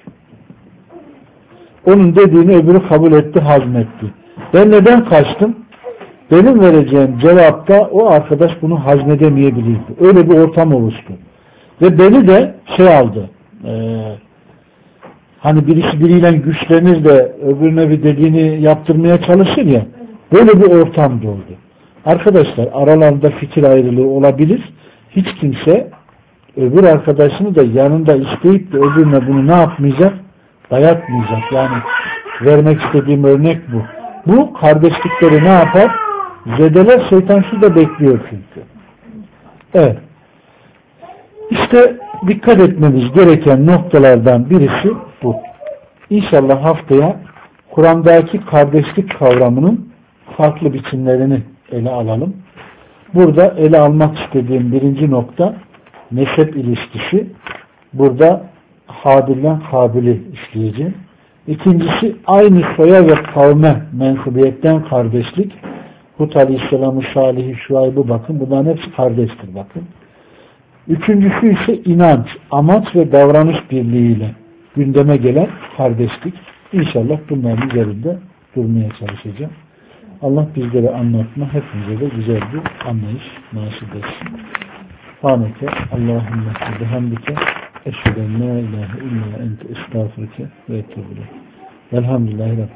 Onun dediğini öbürü kabul etti, hazmetti. Ben neden kaçtım? Benim vereceğim cevapta o arkadaş bunu hazmedemeyebilirdi. Öyle bir ortam oluştu. Ve beni de şey aldı. E, hani birisi biriyle güçlenir de öbürüne bir dediğini yaptırmaya çalışır ya. Böyle bir ortam doğdu. Arkadaşlar aralarında fikir ayrılığı olabilir. Hiç kimse öbür arkadaşını da yanında isteyip de öbürüne bunu ne yapmayacak? Dayatmayacak. Yani vermek istediğim örnek bu. Bu kardeşlikleri ne yapar? Zedeler, şeytan şurada bekliyor çünkü. Evet. İşte dikkat etmemiz gereken noktalardan birisi bu. İnşallah haftaya Kur'an'daki kardeşlik kavramının farklı biçimlerini ele alalım. Burada ele almak istediğim birinci nokta nesep ilişkisi. Burada Habil'den Kabil'i işleyeceğim. İkincisi aynı soya ve kavme mensubiyetten kardeşlik. Hud Aleyhisselam'ı, Salih'i, Şuayb'ı bakın. Bunların hepsi kardeştir bakın. Üçüncüsü ise inanç, amaç ve davranış birliğiyle gündeme gelen kardeşlik. İnşallah bunların üzerinde durmaya çalışacağım. Allah bizlere anlatma, hepimize de güzel bir anlayış nasip etsin. Haneke, Allahümme bihamdike, eşheden la ilahe illa ente estağfurke ve etûbü ileyk. Velhamdülillahi Rabbil